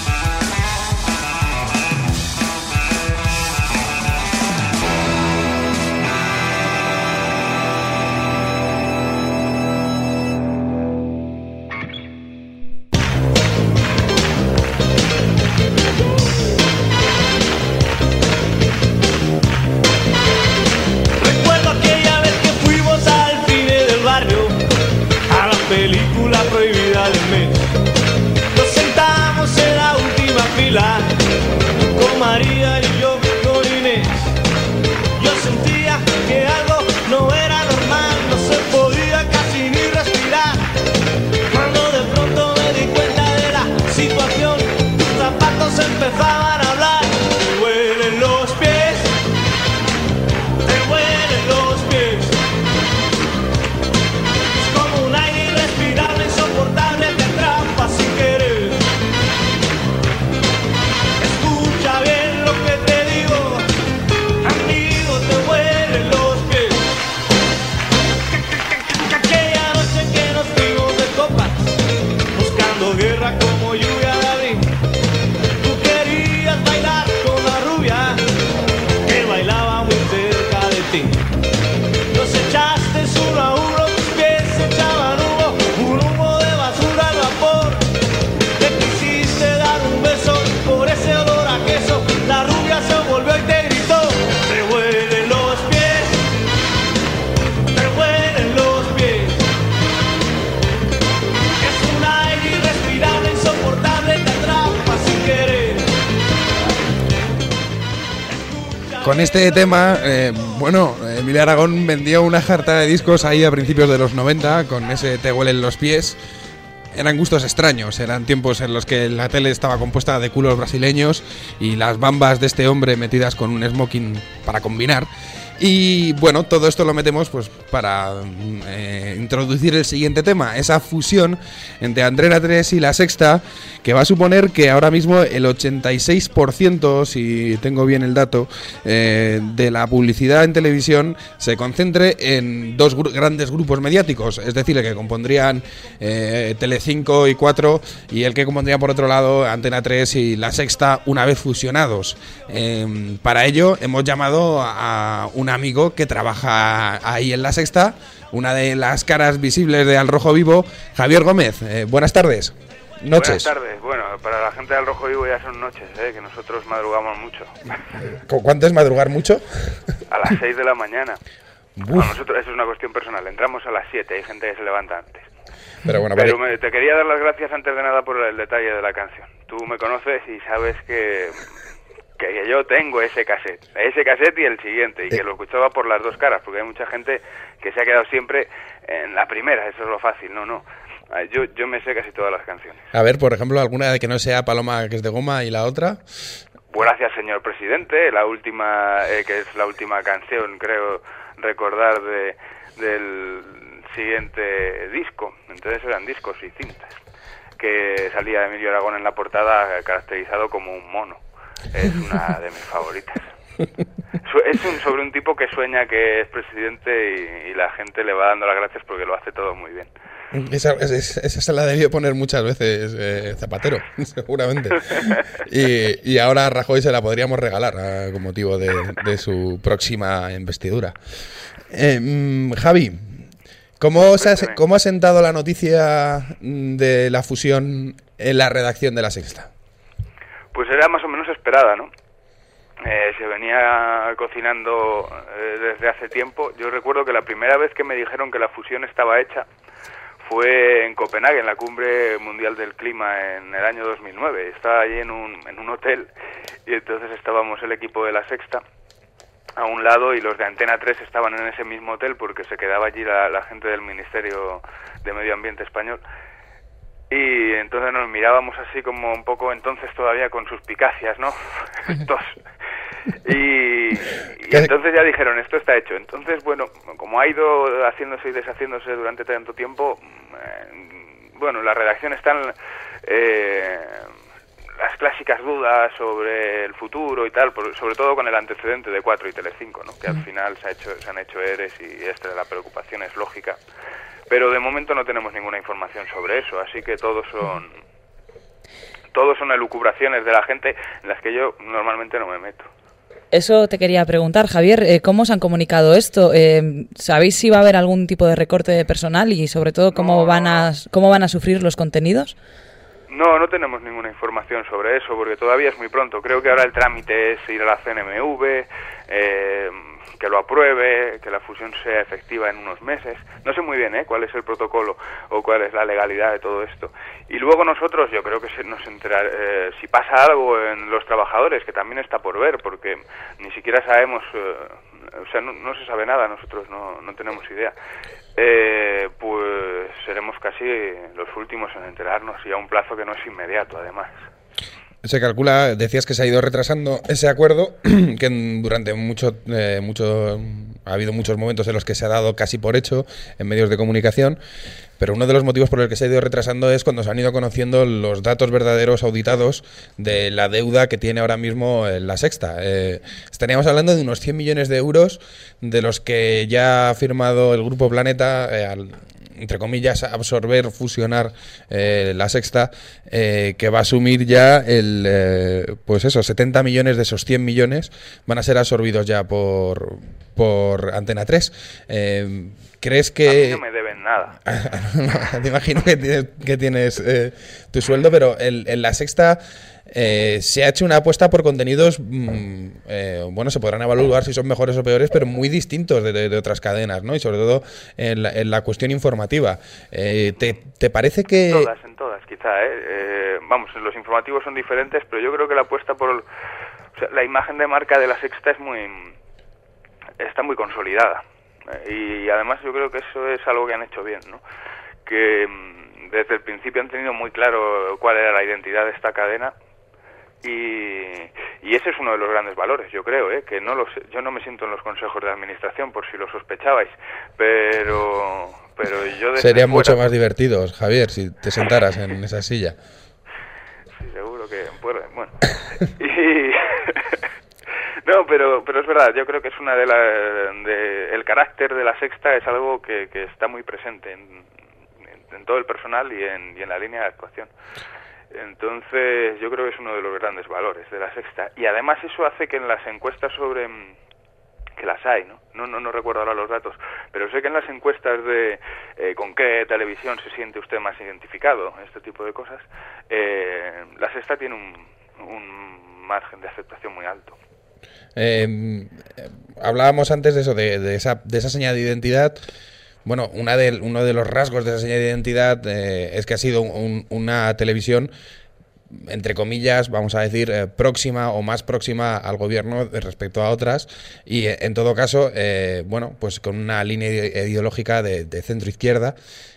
Speaker 13: Película prohibida del mes. Nos sentamos en la última fila con María y yo con Inés. Yo sentía que algo no era normal, no se podía casi ni respirar. Cuando de pronto me di cuenta de la situación, tus zapatos empezaban a hablar. Te huelen los pies, te huelen los pies. Insoportable, te atrapa sin querer. Escucha bien lo que te digo, amigo, te huelen los pies. Aquella noche en que nos fuimos de copas, buscando guerra como lluvia de abril. Tú querías bailar con la rubia que bailaba muy cerca de ti. Nos echaste uno a uno, tus pies se echaban humo de basura al vapor. Te quisiste dar un beso por ese olor a queso. La rubia se volvió y te gritó: te huelen los pies, te huelen los pies. Es un aire irrespirable, insoportable, te atrapa sin querer.
Speaker 1: Con este tema, Emilia Aragón vendió una jarta de discos ahí a principios de los 90 con ese Te huelen los pies. Eran gustos extraños, eran tiempos en los que la tele estaba compuesta de culos brasileños y las bambas de este hombre metidas con un smoking para combinar. Y bueno, todo esto lo metemos pues para introducir el siguiente tema, esa fusión entre Antena 3 y La Sexta, que va a suponer que ahora mismo el 86%, si tengo bien el dato, de la publicidad en televisión se concentre en dos grandes grupos mediáticos, es decir, el que compondrían Telecinco y 4 y el que compondría por otro lado Antena 3 y La Sexta una vez fusionados. Para ello hemos llamado a un amigo que trabaja ahí en La Sexta, una de las caras visibles de Al Rojo Vivo, Javier Gómez. Buenas tardes. Noches.
Speaker 14: Buenas tardes. Bueno, para la gente del Rojo Vivo ya son noches, que nosotros madrugamos mucho.
Speaker 1: ¿Cuánto es madrugar mucho?
Speaker 14: A las 6 de la mañana. Bueno, nosotros, eso es una cuestión personal, entramos a las 7, hay gente que se levanta antes.
Speaker 1: Pero bueno,
Speaker 14: te quería dar las gracias antes de nada por el detalle de la canción. Tú me conoces y sabes que yo tengo ese cassette y el siguiente, y que lo escuchaba por las dos caras, porque hay mucha gente que se ha quedado siempre en la primera, eso es lo fácil, no. Yo me sé casi todas las canciones.
Speaker 1: A ver, por ejemplo, alguna de que no sea Paloma, que es de goma, y la otra.
Speaker 14: Gracias, señor presidente, la última, que es la última canción, creo recordar, del siguiente disco. Entonces eran discos y cintas, que salía Emilio Aragón en la portada caracterizado como un mono. Es una de mis favoritas. Es sobre un tipo que sueña que es presidente y la gente le va dando las gracias porque lo hace todo muy bien.
Speaker 1: Esa se la debió poner muchas veces Zapatero, seguramente. Y ahora a Rajoy se la podríamos regalar con motivo de su próxima investidura. Javi, ¿cómo ha sentado la noticia de la fusión en la redacción de La Sexta?
Speaker 14: Pues era más o menos esperada, ¿no? Se venía cocinando desde hace tiempo. Yo recuerdo que la primera vez que me dijeron que la fusión estaba hecha fue en Copenhague, en la Cumbre Mundial del Clima en el año 2009. Estaba allí en un hotel y entonces estábamos el equipo de La Sexta a un lado y los de Antena 3 estaban en ese mismo hotel porque se quedaba allí la gente del Ministerio de Medio Ambiente español. Y entonces nos mirábamos así como un poco entonces todavía con suspicacias, ¿no? Y entonces ya dijeron, esto está hecho. Entonces, bueno, como ha ido haciéndose y deshaciéndose durante tanto tiempo, bueno, la redacción están las clásicas dudas sobre el futuro y tal, sobre todo con el antecedente de 4 y Telecinco, ¿no? Que al final se han hecho ERES y la preocupación es lógica. Pero de momento no tenemos ninguna información sobre eso, así que todos son elucubraciones de la gente en las que yo normalmente no me meto.
Speaker 3: Eso te quería preguntar, Javier, ¿cómo os han comunicado esto? ¿Sabéis si va a haber algún tipo de recorte de personal y sobre todo cómo van a sufrir los contenidos?
Speaker 14: No tenemos ninguna información sobre eso porque todavía es muy pronto. Creo que ahora el trámite es ir a la CNMV, que lo apruebe, que la fusión sea efectiva en unos meses. No sé muy bien cuál es el protocolo o cuál es la legalidad de todo esto. Y luego nosotros, yo creo que nos enterará si pasa algo en los trabajadores, que también está por ver, porque ni siquiera sabemos, no se sabe nada, nosotros no tenemos idea. Pues seremos casi los últimos en enterarnos y a un plazo que no es inmediato, además.
Speaker 1: Se calcula, decías que se ha ido retrasando ese acuerdo, que durante ha habido muchos momentos en los que se ha dado casi por hecho en medios de comunicación, pero uno de los motivos por el que se ha ido retrasando es cuando se han ido conociendo los datos verdaderos auditados de la deuda que tiene ahora mismo La Sexta. Estaríamos hablando de unos 100 millones de euros, de los que ya ha firmado el Grupo Planeta, entre comillas, absorber, fusionar La Sexta, que va a asumir ya 70 millones de esos 100 millones van a ser absorbidos ya por Antena 3. ¿Crees que...?
Speaker 14: A mí no me deben nada.
Speaker 1: Te imagino que tienes tu sueldo, pero en La Sexta se ha hecho una apuesta por contenidos, se podrán evaluar si son mejores o peores, pero muy distintos de otras cadenas, ¿no? Y sobre todo en la cuestión informativa. ¿Te parece que...?
Speaker 14: En todas, quizá, los informativos son diferentes, pero yo creo que la apuesta por... la imagen de marca de La Sexta está muy consolidada. Y además yo creo que eso es algo que han hecho bien, ¿no? Que desde el principio han tenido muy claro cuál era la identidad de esta cadena Y ese es uno de los grandes valores, yo creo, que yo no me siento en los consejos de administración, por si lo sospechabais, pero yo desde
Speaker 1: Serían
Speaker 14: fuera,
Speaker 1: mucho más divertidos, Javier, si te sentaras en esa silla.
Speaker 14: Sí, seguro que bueno. No, pero es verdad, yo creo que es el carácter de la Sexta es algo que está muy presente en todo el personal y en la línea de actuación. Entonces, yo creo que es uno de los grandes valores de la Sexta. Y además eso hace que en las encuestas que las hay, no recuerdo ahora los datos, pero sé que en las encuestas de con qué televisión se siente usted más identificado, este tipo de cosas, la Sexta tiene un margen de aceptación muy alto.
Speaker 1: Hablábamos antes de eso, de esa señal de identidad. Bueno, uno de los rasgos de esa señal de identidad es que ha sido una televisión, entre comillas, vamos a decir, próxima o más próxima al gobierno respecto a otras, y en todo caso, pues con una línea ideológica de centro-izquierda.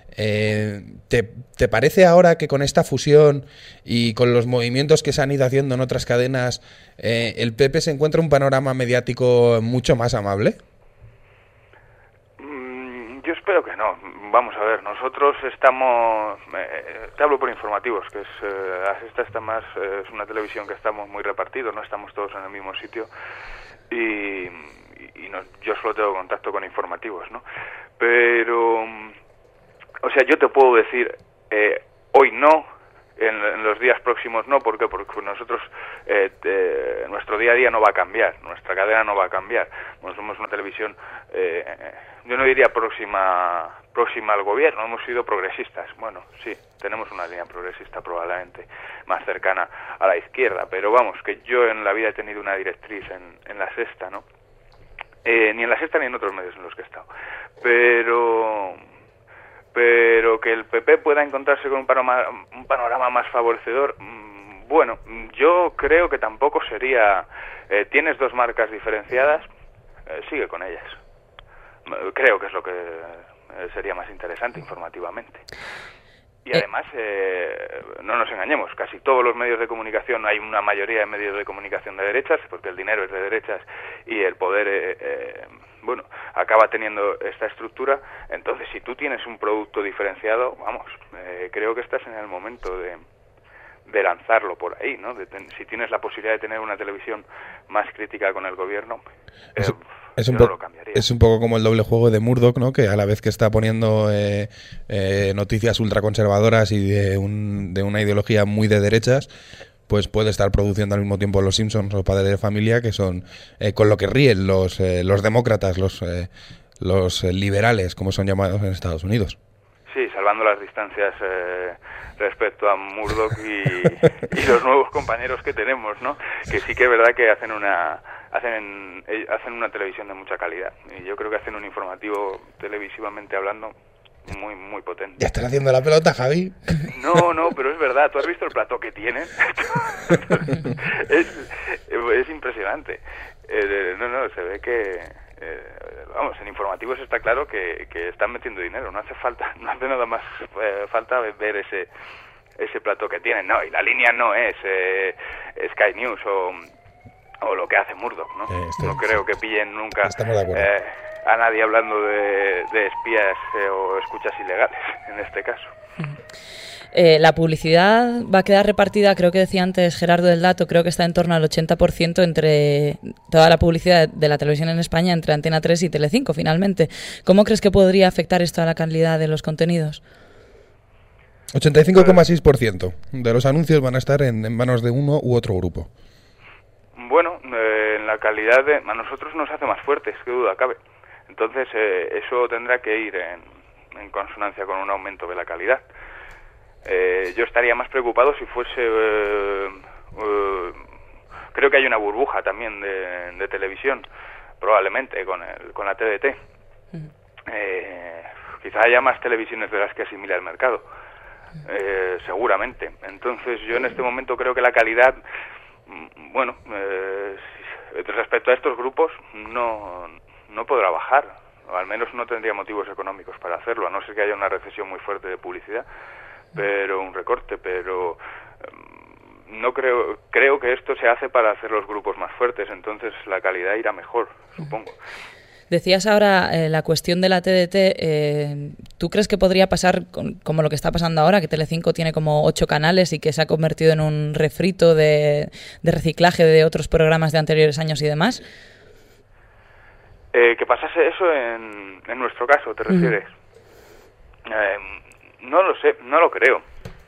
Speaker 1: ¿Te parece ahora que con esta fusión y con los movimientos que se han ido haciendo en otras cadenas, el PP se encuentra un panorama mediático mucho más amable?
Speaker 14: Yo espero que no. Vamos a ver, nosotros estamos... te hablo por informativos, que esta está más... es una televisión que estamos muy repartidos, no estamos todos en el mismo sitio, y yo solo tengo contacto con informativos, ¿no? Pero... o sea, yo te puedo decir, hoy no, en los días próximos no. ¿Por qué? Porque nosotros, nuestro día a día no va a cambiar, nuestra cadena no va a cambiar. Bueno, somos una televisión, yo no diría próxima al gobierno, hemos sido progresistas. Bueno, sí, tenemos una línea progresista probablemente más cercana a la izquierda, pero vamos, que yo en la vida he tenido una directriz en la Sexta, ¿no? Ni en la Sexta ni en otros medios en los que he estado. Pero que el PP pueda encontrarse con un panorama más favorecedor, bueno, yo creo que tampoco sería... tienes dos marcas diferenciadas, sigue con ellas. Creo que es lo que sería más interesante informativamente. Y además, no nos engañemos, casi todos los medios de comunicación, hay una mayoría de medios de comunicación de derechas, porque el dinero es de derechas y el poder... acaba teniendo esta estructura. Entonces, si tú tienes un producto diferenciado, vamos, creo que estás en el momento de lanzarlo por ahí, ¿no? Si tienes la posibilidad de tener una televisión más crítica con el gobierno,
Speaker 1: es un poco como el doble juego de Murdoch, ¿no? Que a la vez que está poniendo noticias ultraconservadoras y de una ideología muy de derechas, pues puede estar produciendo al mismo tiempo Los Simpsons o Padres de Familia, que son con lo que ríen los demócratas, los liberales, como son llamados en Estados Unidos.
Speaker 14: Sí, salvando las distancias respecto a Murdoch y los nuevos compañeros que tenemos, ¿no? Que sí que es verdad que hacen una televisión de mucha calidad, y yo creo que hacen un informativo televisivamente hablando muy muy potente.
Speaker 1: ¿Ya están haciendo la pelota, Javi?
Speaker 14: No, pero es verdad. ¿Tú has visto el plató que tienen? es impresionante. Se ve que vamos, en informativos está claro que están metiendo dinero. No hace nada más falta ver ese plató que tienen. No, y la línea no es Sky News o lo que hace Murdoch, ¿no? No creo que pillen nunca a nadie hablando de espías o escuchas ilegales, en este caso.
Speaker 3: La publicidad va a quedar repartida, creo que decía antes Gerardo del dato, creo que está en torno al 80% entre toda la publicidad de la televisión en España, entre Antena 3 y Telecinco, finalmente. ¿Cómo crees que podría afectar esto a la calidad de los contenidos?
Speaker 1: 85,6% de los anuncios van a estar en manos de uno u otro grupo.
Speaker 14: Bueno, en la calidad a nosotros nos hace más fuertes, qué duda cabe. Entonces, eso tendrá que ir en consonancia con un aumento de la calidad. Yo estaría más preocupado si fuese... creo que hay una burbuja también de televisión, probablemente, con la TDT. Quizá haya más televisiones de las que asimila el mercado, seguramente. Entonces, yo en este momento creo que la calidad... respecto a estos grupos, no podrá bajar, o al menos no tendría motivos económicos para hacerlo, a no ser que haya una recesión muy fuerte de publicidad, pero un recorte, pero no creo que esto se hace para hacer los grupos más fuertes, entonces la calidad irá mejor, supongo.
Speaker 3: Decías ahora la cuestión de la TDT. ¿Tú crees que podría pasar como lo que está pasando ahora, que Telecinco tiene como 8 canales y que se ha convertido en un refrito de reciclaje de otros programas de anteriores años y demás?
Speaker 14: Que pasase eso en nuestro caso, ¿te refieres? No lo sé, no lo creo.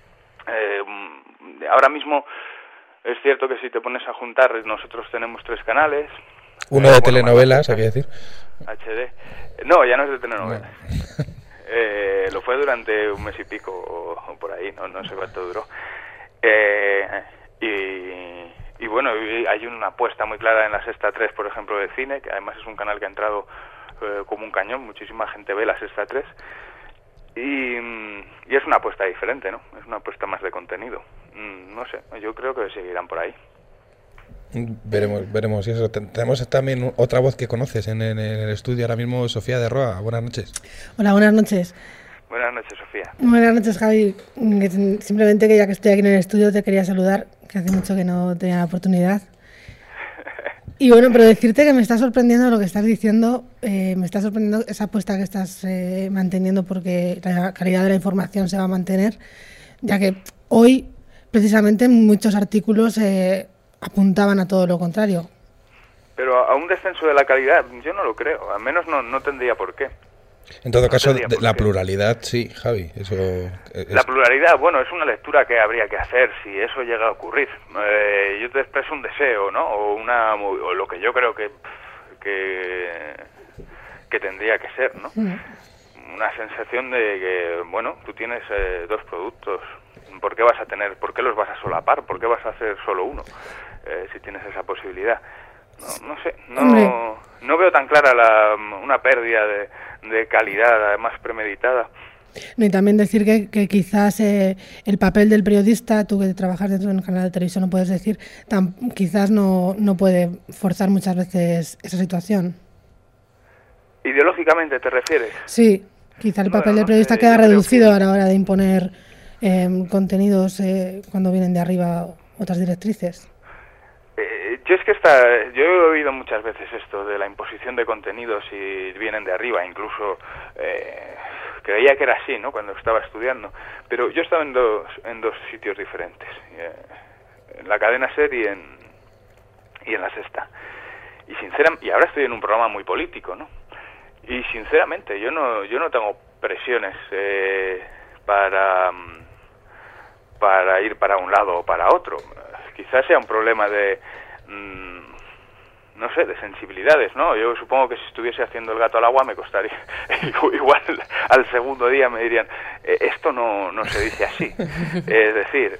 Speaker 14: Ahora mismo es cierto que si te pones a juntar, nosotros tenemos 3 canales.
Speaker 1: Uno de telenovelas, hay que decir.
Speaker 14: HD. No, ya no es de telenovelas. Lo fue durante un mes y pico o por ahí, no sé cuánto duró. Y bueno, hay una apuesta muy clara en la Sexta 3, por ejemplo, de cine, que además es un canal que ha entrado como un cañón, muchísima gente ve la Sexta 3. Y es una apuesta diferente, ¿no? Es una apuesta más de contenido. No sé, yo creo que seguirán por ahí.
Speaker 1: Veremos. Y eso, tenemos también otra voz que conoces en el estudio ahora mismo, Sofía de Roa. Buenas noches.
Speaker 15: Hola, buenas noches.
Speaker 14: Buenas noches, Sofía.
Speaker 15: Buenas noches, Javi. Simplemente que ya que estoy aquí en el estudio te quería saludar, que hace mucho que no tenía la oportunidad. Y bueno, pero decirte que me está sorprendiendo lo que estás diciendo, me está sorprendiendo esa apuesta que estás manteniendo, porque la calidad de la información se va a mantener, ya que hoy precisamente muchos artículos apuntaban a todo lo contrario.
Speaker 14: Pero a un descenso de la calidad yo no lo creo, al menos no tendría por qué.
Speaker 1: En todo caso, la pluralidad, sí, Javi. Eso
Speaker 14: La pluralidad, bueno, es una lectura que habría que hacer si eso llega a ocurrir. Yo te expreso un deseo, ¿no? O lo que yo creo que tendría que ser, ¿no? Una sensación de que, bueno, tú tienes 2 productos. ¿Por qué los vas a solapar? ¿Por qué vas a hacer solo uno? Si tienes esa posibilidad. No sé, no veo tan clara una pérdida de calidad, además premeditada.
Speaker 15: No, y también decir que quizás el papel del periodista, tú que trabajas dentro de un canal de televisión, no puedes decir, quizás no puede forzar muchas veces esa situación.
Speaker 14: ¿Ideológicamente te refieres?
Speaker 15: Sí, quizá el papel del periodista queda reducido a la hora de imponer contenidos cuando vienen de arriba otras directrices.
Speaker 14: Yo he oído muchas veces esto de la imposición de contenidos y vienen de arriba, incluso creía que era así, ¿no? Cuando estaba estudiando, pero yo he estado en dos sitios diferentes, en la cadena SER y en la Sexta, y ahora estoy en un programa muy político, ¿no? Y sinceramente yo no tengo presiones para ir para un lado o para otro. Quizás sea un problema de no sé, de sensibilidades, ¿no? Yo supongo que si estuviese haciendo el gato al agua me costaría, igual al segundo día me dirían, esto no se dice así. Es decir,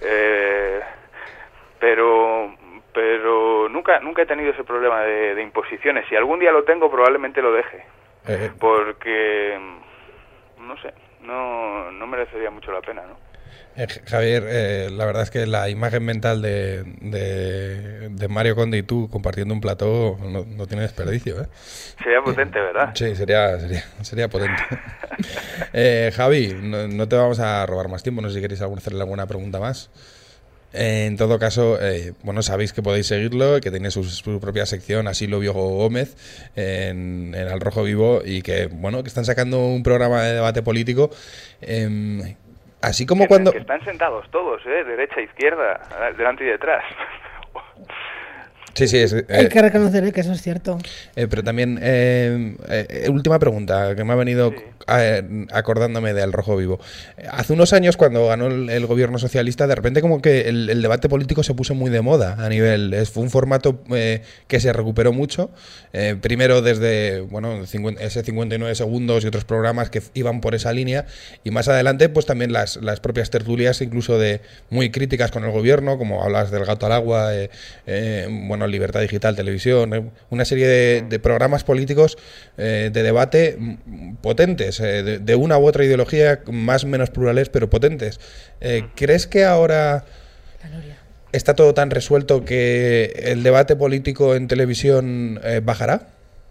Speaker 14: pero nunca he tenido ese problema de imposiciones. Si algún día lo tengo, probablemente lo deje. Porque, no sé, no merecería mucho la pena, ¿no?
Speaker 1: Javier, la verdad es que la imagen mental de Mario Conde y tú compartiendo un plató no tiene desperdicio, ¿eh?
Speaker 14: Sería potente, ¿verdad?
Speaker 1: Sí, sería potente. Javi, no te vamos a robar más tiempo, no sé si queréis hacerle alguna pregunta más. En todo caso, bueno, sabéis que podéis seguirlo, que tiene su propia sección, Así lo vio Gómez, en Al Rojo Vivo, y que, bueno, que están sacando un programa de debate político. Así como cuando...
Speaker 14: Que están sentados todos, derecha, izquierda, delante y detrás.
Speaker 1: Sí,
Speaker 15: hay que reconocer que eso es cierto.
Speaker 1: Pero también, última pregunta, que me ha venido acordándome de Al Rojo Vivo. Hace unos años, cuando ganó el gobierno socialista, de repente como que el debate político se puso muy de moda a nivel... Fue un formato que se recuperó mucho. Primero desde, bueno, ese 59 segundos y otros programas que iban por esa línea. Y más adelante, pues también las propias tertulias, incluso muy críticas con el gobierno, como hablas del gato al agua, bueno, Libertad Digital, Televisión, una serie de programas políticos de debate potentes, de una u otra ideología, más o menos plurales, pero potentes. ¿Crees que ahora está todo tan resuelto que el debate político en televisión bajará?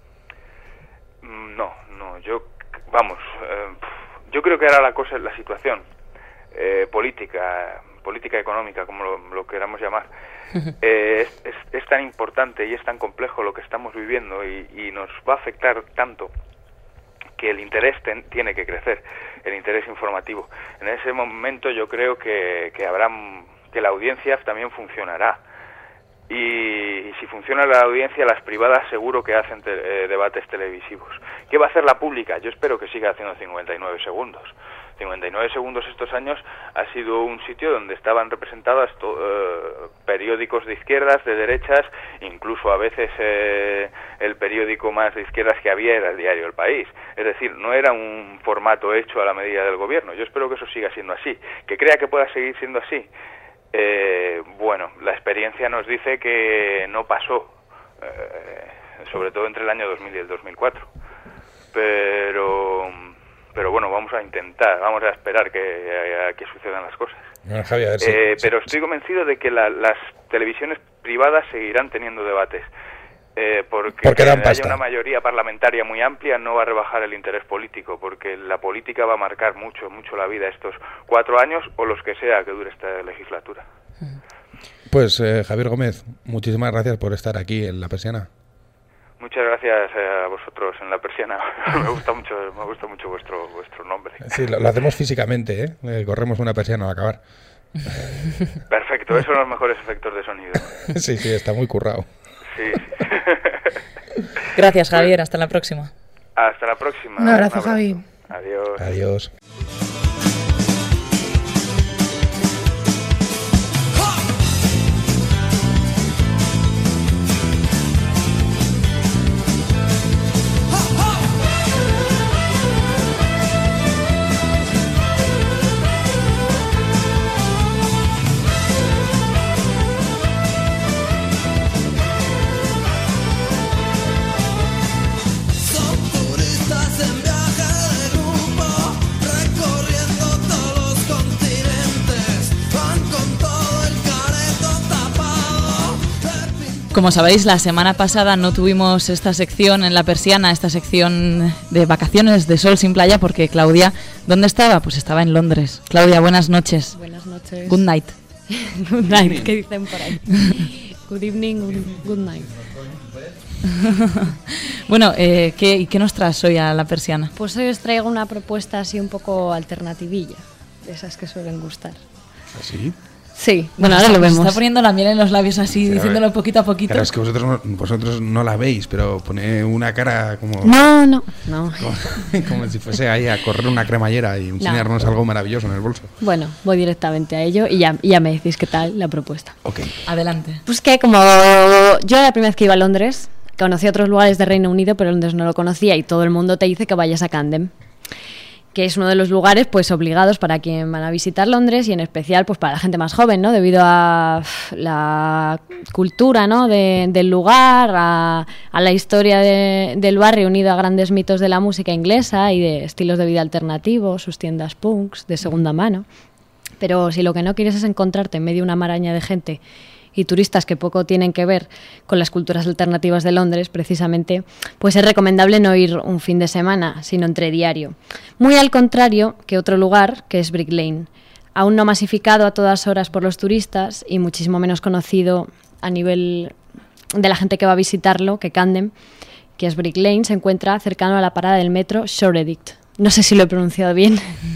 Speaker 14: No, yo creo que ahora la situación política política económica, como lo queramos llamar, es tan importante y es tan complejo lo que estamos viviendo y nos va a afectar tanto que el interés tiene que crecer, el interés informativo. En ese momento yo creo que la audiencia también funcionará. Y si funciona la audiencia, las privadas seguro que hacen debates televisivos. ¿Qué va a hacer la pública? Yo espero que siga haciendo 59 segundos. 59 segundos estos años ha sido un sitio donde estaban representados periódicos de izquierdas, de derechas, incluso a veces el periódico más de izquierdas que había era el diario El País. Es decir, no era un formato hecho a la medida del gobierno. Yo espero que eso siga siendo así. ¿Que crea que pueda seguir siendo así? Bueno, la experiencia nos dice que no pasó, sobre todo entre el año 2000 y el 2004. Pero bueno, vamos a intentar, vamos a esperar que sucedan las cosas.
Speaker 1: Javier,
Speaker 14: pero estoy convencido de que las televisiones privadas seguirán teniendo debates. Porque
Speaker 1: dan
Speaker 14: haya
Speaker 1: pasta.
Speaker 14: una mayoría parlamentaria muy amplia no va a rebajar el interés político, porque la política va a marcar mucho la vida estos 4 años o los que sea que dure esta legislatura.
Speaker 1: Pues Javier Gómez, muchísimas gracias por estar aquí en La Persiana.
Speaker 14: Muchas gracias a vosotros en La Persiana. me gusta mucho vuestro nombre.
Speaker 1: Sí, lo hacemos físicamente, corremos una persiana al acabar.
Speaker 14: Perfecto, esos son los mejores efectos de sonido.
Speaker 1: Sí, está muy currado.
Speaker 14: Sí.
Speaker 3: Gracias, Javier. Hasta la próxima.
Speaker 14: Hasta la próxima.
Speaker 15: Un abrazo, Javi.
Speaker 14: Adiós.
Speaker 1: Adiós.
Speaker 3: Como sabéis, la semana pasada no tuvimos esta sección en La Persiana, esta sección de vacaciones de sol sin playa, porque Claudia, ¿dónde estaba? Pues estaba en Londres. Claudia, buenas noches.
Speaker 16: Buenas noches.
Speaker 3: Good night.
Speaker 16: Good night, ¿qué dicen por ahí? Good evening, good night.
Speaker 3: Bueno, ¿qué nos traes hoy a La Persiana?
Speaker 16: Pues hoy os traigo una propuesta así un poco alternativilla, de esas que suelen gustar.
Speaker 1: ¿Sí?
Speaker 16: Sí, bueno, ahora lo vemos.
Speaker 3: Está poniendo la miel en los labios así,
Speaker 1: Sí,
Speaker 3: diciéndolo poquito a poquito.
Speaker 1: Claro, es que vosotros no la veis, pero pone una cara como...
Speaker 16: No.
Speaker 1: Como si fuese ahí a correr una cremallera y enseñarnos algo maravilloso en el bolso.
Speaker 16: Bueno, voy directamente a ello y ya me decís qué tal la propuesta.
Speaker 1: Ok.
Speaker 3: Adelante.
Speaker 16: Pues que como yo era la primera vez que iba a Londres, conocí otros lugares de Reino Unido, pero Londres no lo conocía y todo el mundo te dice que vayas a Camden, que es uno de los lugares pues obligados para quien van a visitar Londres y en especial pues para la gente más joven, ¿no? Debido a la cultura, ¿no? del lugar, a la historia del barrio unido a grandes mitos de la música inglesa y de estilos de vida alternativos, sus tiendas punks de segunda mano. Pero si lo que no quieres es encontrarte en medio de una maraña de gente y turistas que poco tienen que ver con las culturas alternativas de Londres, precisamente, pues es recomendable no ir un fin de semana, sino entre diario. Muy al contrario que otro lugar, que es Brick Lane, aún no masificado a todas horas por los turistas y muchísimo menos conocido a nivel de la gente que va a visitarlo que Camden, que es Brick Lane, se encuentra cercano a la parada del metro Shoreditch. No sé si lo he pronunciado bien.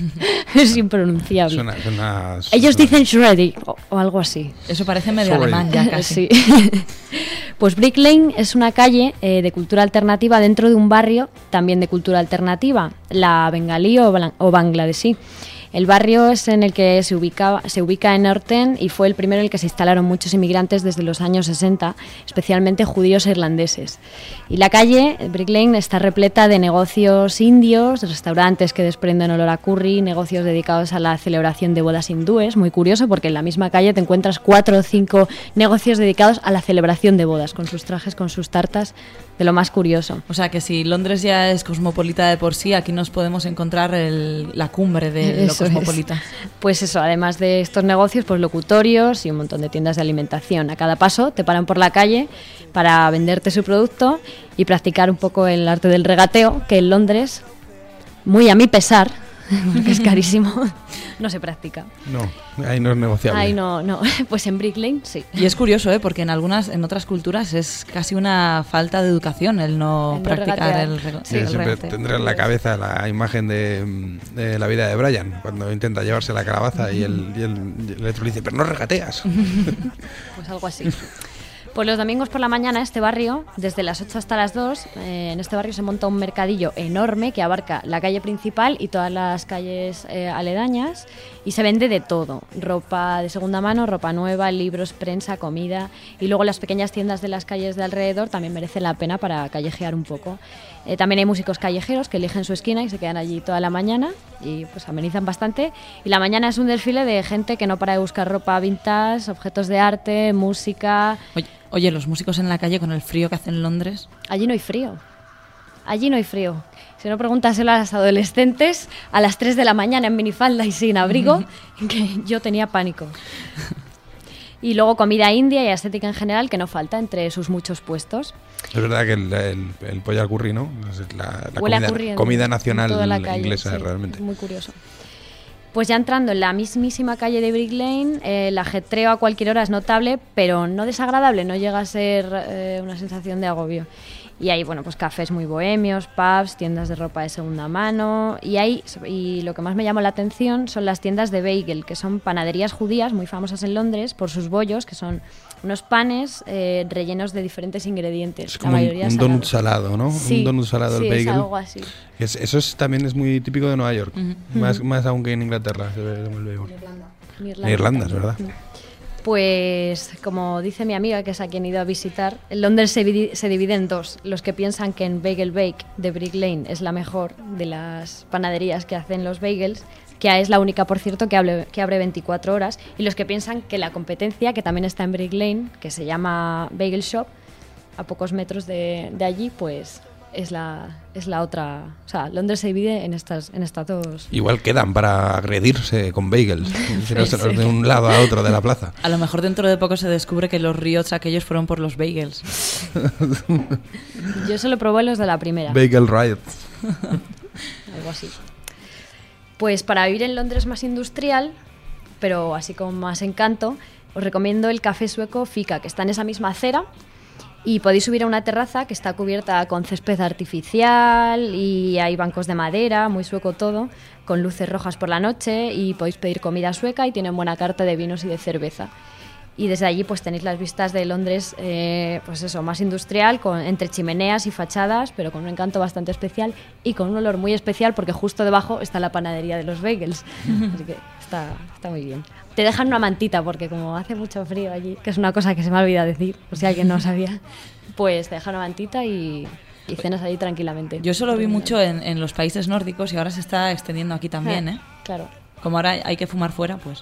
Speaker 16: Es impronunciable. Ellos dicen Shoreditch o algo así.
Speaker 3: Eso parece medio alemán ya casi.
Speaker 16: Sí. Pues Brick Lane es una calle de cultura alternativa dentro de un barrio también de cultura alternativa, la bengalí o bangladesí. El barrio es en el que se ubica en Norton y fue el primero en el que se instalaron muchos inmigrantes desde los años 60, especialmente judíos e irlandeses. Y la calle, Brick Lane, está repleta de negocios indios, restaurantes que desprenden olor a curry, negocios dedicados a la celebración de bodas hindúes. Muy curioso porque en la misma calle te encuentras 4 o 5 negocios dedicados a la celebración de bodas, con sus trajes, con sus tartas, de lo más curioso.
Speaker 3: O sea que si Londres ya es cosmopolita de por sí, aquí nos podemos encontrar la cumbre de lo cosmopolita.
Speaker 16: Pues eso, además de estos negocios, pues locutorios y un montón de tiendas de alimentación. A cada paso te paran por la calle para venderte su producto y practicar un poco el arte del regateo, que en Londres, muy a mi pesar, porque es carísimo. No se practica.
Speaker 1: No, ahí no es negociable.
Speaker 16: Ahí no. Pues en Brick Lane sí.
Speaker 3: Y es curioso, porque en otras culturas es casi una falta de educación el no practicar el
Speaker 1: siempre
Speaker 3: regateo.
Speaker 1: Tendré en la cabeza la imagen de La vida de Brian, cuando intenta llevarse la calabaza y el otro le dice, pero no regateas.
Speaker 16: Pues algo así. Pues los domingos por la mañana este barrio, desde las 8 hasta las 2, en este barrio se monta un mercadillo enorme que abarca la calle principal y todas las calles aledañas, y se vende de todo: ropa de segunda mano, ropa nueva, libros, prensa, comida, y luego las pequeñas tiendas de las calles de alrededor también merecen la pena para callejear un poco. También hay músicos callejeros que eligen su esquina y se quedan allí toda la mañana y pues amenizan bastante. Y la mañana es un desfile de gente que no para de buscar ropa vintage, objetos de arte, música.
Speaker 3: Oye, los músicos en la calle con el frío que hace en Londres.
Speaker 16: Allí no hay frío. Allí no hay frío. Si no, pregúntaselo a las adolescentes a las 3 de la mañana en minifalda y sin abrigo, que yo tenía pánico. Y luego comida india y estética en general, que no falta entre sus muchos puestos.
Speaker 1: Es verdad que el pollo al curry, ¿no? Es la comida nacional inglesa,
Speaker 16: sí,
Speaker 1: realmente.
Speaker 16: Es muy curioso. Pues ya entrando en la mismísima calle de Brick Lane, el ajetreo a cualquier hora es notable, pero no desagradable, no llega a ser una sensación de agobio. Y hay, bueno, pues cafés muy bohemios, pubs, tiendas de ropa de segunda mano, y lo que más me llamó la atención son las tiendas de bagel, que son panaderías judías muy famosas en Londres por sus bollos, que son unos panes rellenos de diferentes ingredientes.
Speaker 1: Es como un donut salado, ¿no?
Speaker 16: Sí,
Speaker 1: un donut salado, el bagel.
Speaker 16: Sí, es algo así.
Speaker 1: Eso también es muy típico de Nueva York, más aún que en Inglaterra se ve el bagel. Irlanda, es verdad.
Speaker 16: Pues, como dice mi amiga, que es a quien he ido a visitar, Londres se divide en dos. Los que piensan que en Bagel Bake de Brick Lane es la mejor de las panaderías que hacen los bagels, que es la única, por cierto, que abre 24 horas, y los que piensan que la competencia, que también está en Brick Lane, que se llama Bagel Shop, a pocos metros de allí, pues es la otra. O sea, Londres se divide en estas dos.
Speaker 1: Igual quedan para agredirse con bagels, de un lado a otro de la plaza.
Speaker 3: A lo mejor dentro de poco se descubre que los riots aquellos fueron por los bagels.
Speaker 16: Yo solo probé los de la primera.
Speaker 1: Bagel riots.
Speaker 16: Algo así. Pues para vivir en Londres más industrial, pero así con más encanto, os recomiendo el café sueco Fika, que está en esa misma acera. Y podéis subir a una terraza que está cubierta con césped artificial y hay bancos de madera, muy sueco todo, con luces rojas por la noche, y podéis pedir comida sueca y tienen buena carta de vinos y de cerveza. Y desde allí pues tenéis las vistas de Londres, pues eso, más industrial, entre chimeneas y fachadas, pero con un encanto bastante especial y con un olor muy especial porque justo debajo está la panadería de los bagels. Así que está muy bien. Te dejan una mantita porque como hace mucho frío allí, que es una cosa que se me olvida decir, por si alguien no sabía, pues te dejan una mantita y cenas allí tranquilamente.
Speaker 3: Yo eso lo vi mucho en los países nórdicos y ahora se está extendiendo aquí también, ¿eh?
Speaker 16: Claro.
Speaker 3: Como ahora hay que fumar fuera, pues.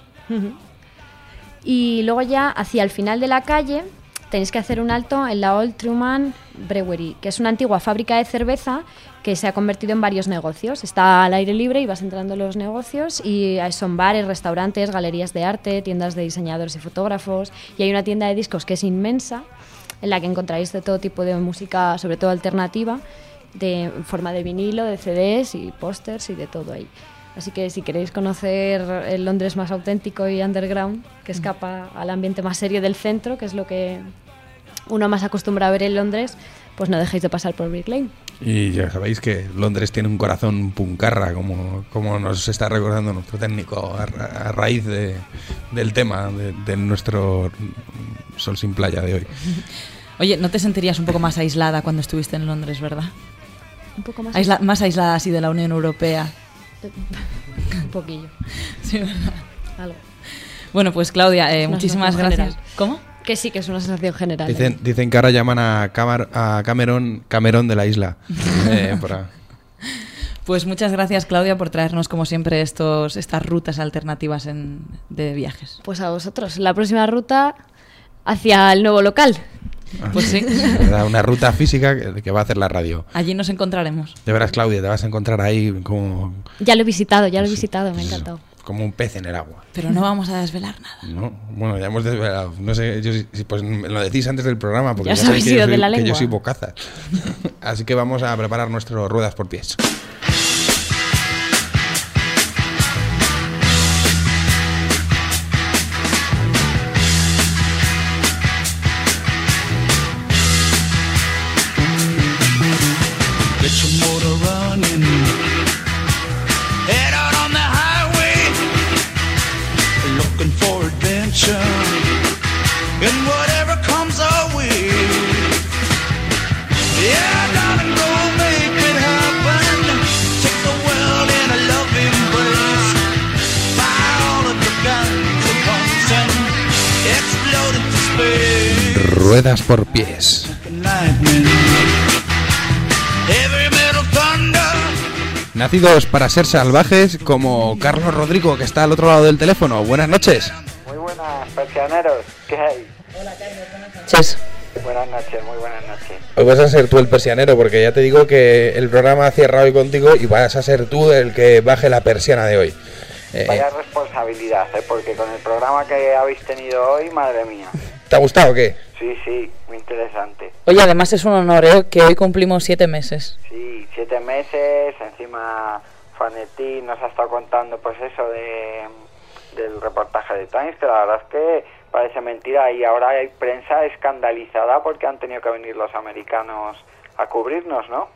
Speaker 16: Y luego ya hacia el final de la calle tenéis que hacer un alto en la Old Truman Brewery, que es una antigua fábrica de cerveza que se ha convertido en varios negocios. Está al aire libre y vas entrando en los negocios y son bares, restaurantes, galerías de arte, tiendas de diseñadores y fotógrafos, y hay una tienda de discos que es inmensa en la que encontraréis de todo tipo de música, sobre todo alternativa, en forma de vinilo, de CDs y pósters y de todo ahí. Así que si queréis conocer el Londres más auténtico y underground, que escapa al ambiente más serio del centro, que es lo que uno más acostumbra a ver en Londres, pues no dejéis de pasar por Brick Lane.
Speaker 1: Y ya sabéis que Londres tiene un corazón puncarra, como nos está recordando nuestro técnico a raíz del tema de nuestro Sol sin Playa de hoy.
Speaker 3: Oye, ¿no te sentirías un poco más aislada cuando estuviste en Londres, verdad?
Speaker 16: Un poco más
Speaker 3: más aislada así de la Unión Europea.
Speaker 16: Un poquillo.
Speaker 3: Sí, ¿verdad?
Speaker 16: Algo.
Speaker 3: Bueno, pues Claudia, muchísimas gracias.
Speaker 16: General.
Speaker 3: ¿Cómo?
Speaker 16: Que sí, que es una sensación general.
Speaker 1: Dicen que ahora llaman a Cameron de la isla.
Speaker 3: Pues muchas gracias, Claudia, por traernos, como siempre, estas rutas alternativas de viajes.
Speaker 16: Pues a vosotros. La próxima ruta hacia el nuevo local.
Speaker 3: Pues sí.
Speaker 1: Una ruta física que va a hacer la radio.
Speaker 3: Allí nos encontraremos.
Speaker 1: De veras, Claudia, te vas a encontrar ahí como...
Speaker 16: Ya lo he visitado, me ha encantado.
Speaker 1: Como un pez en el agua.
Speaker 3: Pero no vamos a desvelar nada.
Speaker 1: No, bueno, ya hemos desvelado. No sé, pues me lo decís antes del programa, porque
Speaker 16: ya sabéis
Speaker 1: que yo soy bocaza. Así que vamos a preparar nuestras ruedas por pies. Ruedas por pies. Nacidos para ser salvajes, como Carlos Rodrigo, que está al otro lado del teléfono. Buenas noches.
Speaker 17: Muy buenas, persianeros. ¿Qué hay?
Speaker 3: Hola, Carlos. Buenas noches.
Speaker 17: Buenas noches, muy buenas noches.
Speaker 1: Hoy vas a ser tú el persianero, porque ya te digo que el programa cierra hoy contigo y vas a ser tú el que baje la persiana de hoy.
Speaker 17: Vaya responsabilidad, porque con el programa que habéis tenido hoy, madre mía.
Speaker 1: ¿Te ha gustado o qué?
Speaker 17: Sí, muy interesante.
Speaker 3: Oye, además es un honor, que hoy cumplimos 7 meses.
Speaker 17: Sí, 7 meses, encima Fanetín nos ha estado contando pues eso del reportaje de Times, que la verdad es que parece mentira y ahora hay prensa escandalizada porque han tenido que venir los americanos a cubrirnos, ¿no?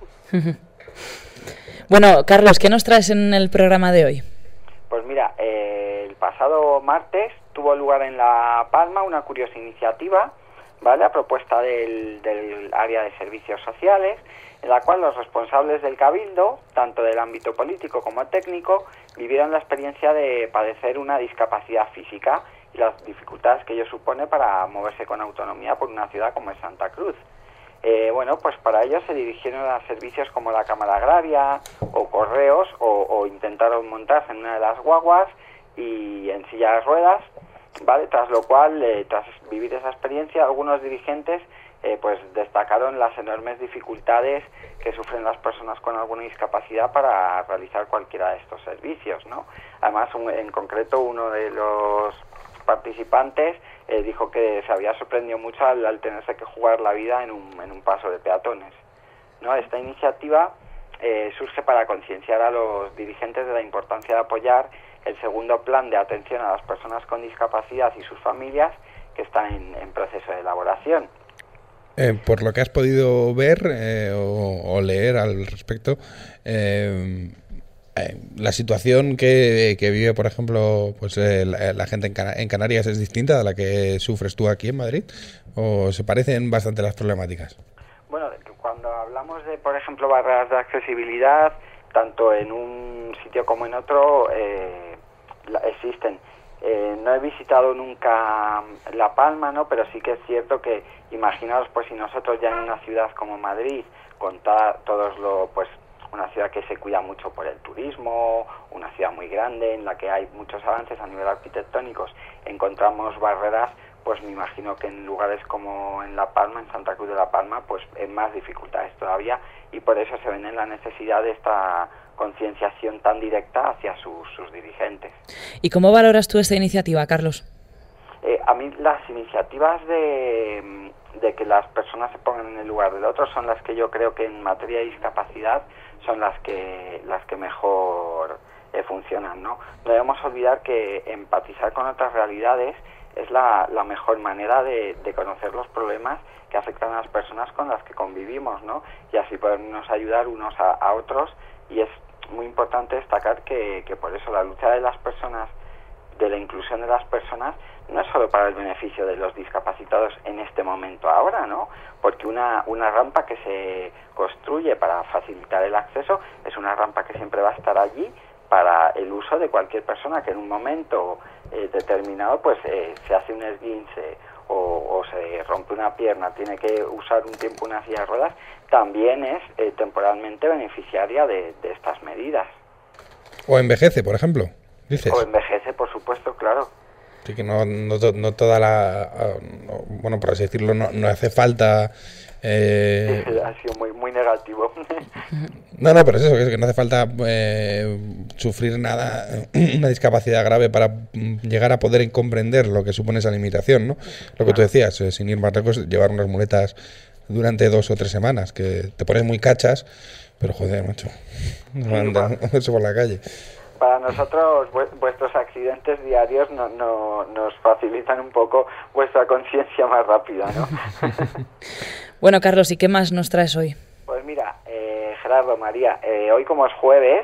Speaker 3: Bueno, Carlos, ¿qué nos traes en el programa de hoy?
Speaker 17: Pues mira, el pasado martes tuvo lugar en La Palma una curiosa iniciativa, ¿vale?, a propuesta del área de servicios sociales, en la cual los responsables del Cabildo, tanto del ámbito político como técnico, vivieron la experiencia de padecer una discapacidad física y las dificultades que ello supone para moverse con autonomía por una ciudad como es Santa Cruz. Bueno, pues para ello se dirigieron a servicios como la Cámara Agraria o Correos o intentaron montarse en una de las guaguas y en silla de ruedas, ¿vale? Tras lo cual, tras vivir esa experiencia, algunos dirigentes pues destacaron las enormes dificultades que sufren las personas con alguna discapacidad para realizar cualquiera de estos servicios, ¿no? Además, en concreto, uno de los participantes dijo que se había sorprendido mucho al tenerse que jugar la vida en un paso de peatones, ¿no? Esta iniciativa surge para concienciar a los dirigentes de la importancia de apoyar el segundo plan de atención a las personas con discapacidad y sus familias, que está en proceso de elaboración.
Speaker 1: Por lo que has podido ver o leer al respecto, la situación que vive, por ejemplo, pues la gente en Canarias es distinta a la que sufres tú aquí en Madrid, ¿o se parecen bastante las problemáticas?
Speaker 17: Bueno, cuando hablamos de, por ejemplo, barreras de accesibilidad, tanto en un sitio como en otro existen. No he visitado nunca La Palma, ¿no? Pero sí que es cierto que, imaginaos, pues si nosotros ya en una ciudad como Madrid, con pues una ciudad que se cuida mucho por el turismo, una ciudad muy grande en la que hay muchos avances a nivel arquitectónicos, encontramos barreras, pues me imagino que en lugares como en La Palma, en Santa Cruz de La Palma, pues en más dificultades todavía, y por eso se ven en la necesidad de esta concienciación tan directa hacia sus dirigentes.
Speaker 3: ¿Y cómo valoras tú esta iniciativa, Carlos?
Speaker 17: A mí las iniciativas de que las personas se pongan en el lugar del otro son las que yo creo que en materia de discapacidad son las que mejor funcionan, ¿no? No debemos olvidar que empatizar con otras realidades es la mejor manera de conocer los problemas que afectan a las personas con las que convivimos, ¿no? Y así podernos ayudar unos a otros, y es muy importante destacar que por eso la lucha de las personas, de la inclusión de las personas, no es solo para el beneficio de los discapacitados en este momento ahora, ¿no? Porque una rampa que se construye para facilitar el acceso es una rampa que siempre va a estar allí para el uso de cualquier persona que en un momento determinado pues se hace un esguince o se rompe una pierna, tiene que usar un tiempo una silla de ruedas, también es temporalmente beneficiaria de estas medidas.
Speaker 1: O envejece, por ejemplo, dices.
Speaker 17: O envejece, por supuesto, claro.
Speaker 1: Sí, que no toda bueno, por así decirlo, no hace falta...
Speaker 17: Ha sido muy negativo.
Speaker 1: No, pero es eso, que no hace falta sufrir nada, una discapacidad grave para llegar a poder comprender lo que supone esa limitación, ¿no? Lo que tú decías, sin ir más lejos, llevar unas muletas durante 2 o 3 semanas, que te pones muy cachas, pero joder, macho, no anda eso por la calle.
Speaker 17: Para nosotros vuestros accidentes diarios nos facilitan un poco vuestra conciencia más rápida, ¿no?
Speaker 3: Bueno, Carlos, ¿y qué más nos traes hoy?
Speaker 17: Pues mira, Gerardo, María, hoy como es jueves,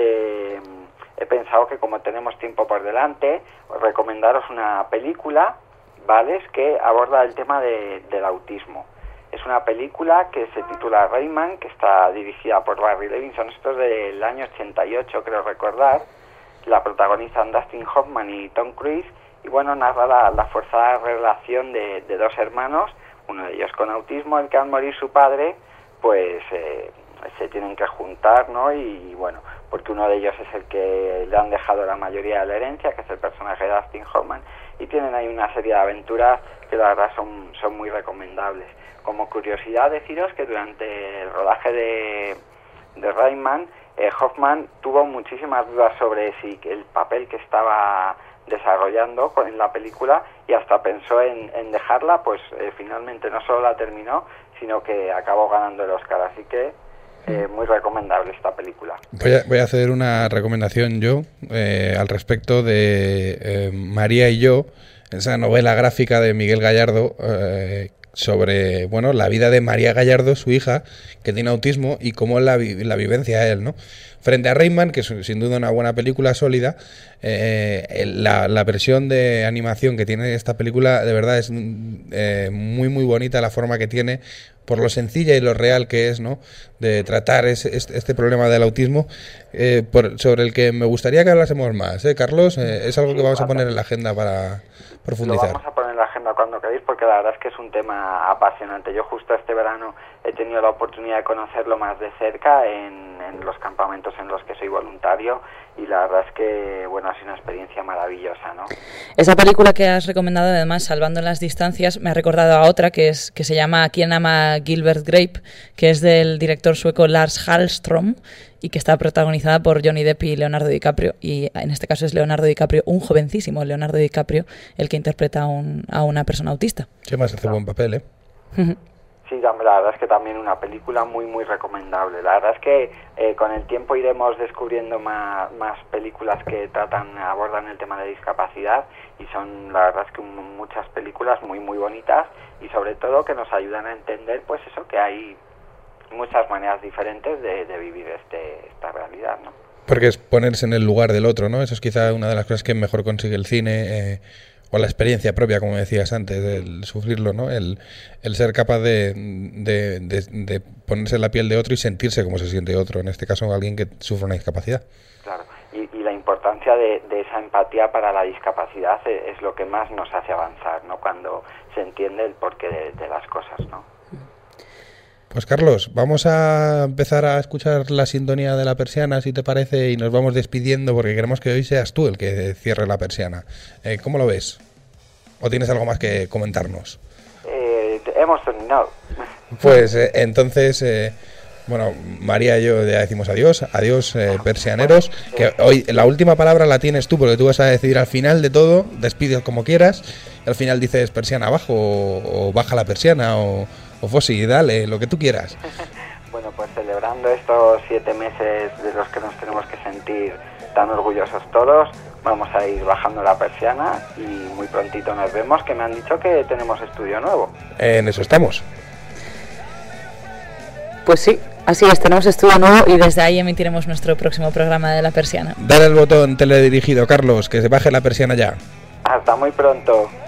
Speaker 17: he pensado que como tenemos tiempo por delante, recomendaros una película, ¿vale?, que aborda el tema del autismo. Es una película que se titula Rayman, que está dirigida por Barry Levinson. Esto es del año 88, creo recordar. La protagonizan Dustin Hoffman y Tom Cruise. Y bueno, narra la forzada relación de 2 hermanos, uno de ellos con autismo, el que al morir su padre, pues se tienen que juntar, ¿no? Y bueno, porque uno de ellos es el que le han dejado la mayoría de la herencia, que es el personaje de Dustin Hoffman, y tienen ahí una serie de aventuras que la verdad son muy recomendables. Como curiosidad, deciros que durante el rodaje de Rain Man, Hoffman tuvo muchísimas dudas sobre si el papel que estaba desarrollando en la película, y hasta pensó en dejarla, pues finalmente no solo la terminó, sino que acabó ganando el Oscar, así que muy recomendable esta película.
Speaker 1: Voy a hacer una recomendación yo al respecto de María y yo, esa novela gráfica de Miguel Gallardo, sobre, bueno, la vida de María Gallardo, su hija, que tiene autismo, y cómo la vivencia él, ¿no? Frente a Rain Man, que es sin duda una buena película sólida, la versión de animación que tiene esta película, de verdad es muy muy bonita la forma que tiene, por lo sencilla y lo real que es, ¿no?, de tratar este problema del autismo, sobre el que me gustaría que hablásemos más, Carlos. Es algo que vamos a poner en la agenda para profundizar.
Speaker 17: Lo vamos a poner en la agenda cuando queráis, porque la verdad es que es un tema apasionante. Yo justo este verano he tenido la oportunidad de conocerlo más de cerca en los campamentos en los que soy voluntario, y la verdad es que, bueno, ha sido una experiencia maravillosa, ¿no?
Speaker 3: Esa película que has recomendado, además, Salvando las distancias, me ha recordado a otra que se llama ¿Quién ama a Gilbert Grape?, que es del director sueco Lars Hallström, y que está protagonizada por Johnny Depp y Leonardo DiCaprio, y en este caso es Leonardo DiCaprio, un jovencísimo Leonardo DiCaprio, el que interpreta a una persona autista.
Speaker 1: Sí, más hace buen papel,
Speaker 17: Sí, la verdad es que también una película muy muy recomendable. La verdad es que con el tiempo iremos descubriendo más películas que abordan el tema de discapacidad, y son, la verdad es que muchas películas muy muy bonitas, y sobre todo que nos ayudan a entender, pues eso, que hay muchas maneras diferentes de vivir esta realidad, ¿no?
Speaker 1: Porque es ponerse en el lugar del otro, ¿no? Eso es quizá una de las cosas que mejor consigue el cine, o la experiencia propia, como decías antes, el sufrirlo, ¿no? El ser capaz de ponerse en la piel de otro y sentirse como se siente otro, en este caso alguien que sufre una discapacidad.
Speaker 17: Claro, y la importancia de esa empatía para la discapacidad es lo que más nos hace avanzar, ¿no? Cuando se entiende el porqué de las cosas, ¿no?
Speaker 1: Pues Carlos, vamos a empezar a escuchar la sintonía de La Persiana, si te parece, y nos vamos despidiendo porque queremos que hoy seas tú el que cierre La Persiana. ¿Cómo lo ves? ¿O tienes algo más que comentarnos?
Speaker 17: Hemos terminado.
Speaker 1: Pues entonces, bueno, María y yo ya decimos adiós, persianeros, que hoy la última palabra la tienes tú, porque tú vas a decidir al final de todo, despides como quieras, y al final dices persiana abajo, o baja la persiana, o Fossi, dale, lo que tú quieras.
Speaker 17: Bueno, pues celebrando estos 7 meses de los que nos tenemos que sentir tan orgullosos todos, vamos a ir bajando la persiana y muy prontito nos vemos, que me han dicho que tenemos estudio nuevo.
Speaker 1: En eso estamos.
Speaker 3: Pues sí, así es, tenemos estudio nuevo y desde ahí emitiremos nuestro próximo programa de La Persiana.
Speaker 1: Dale el botón teledirigido, Carlos, que se baje la persiana ya.
Speaker 17: Hasta muy pronto.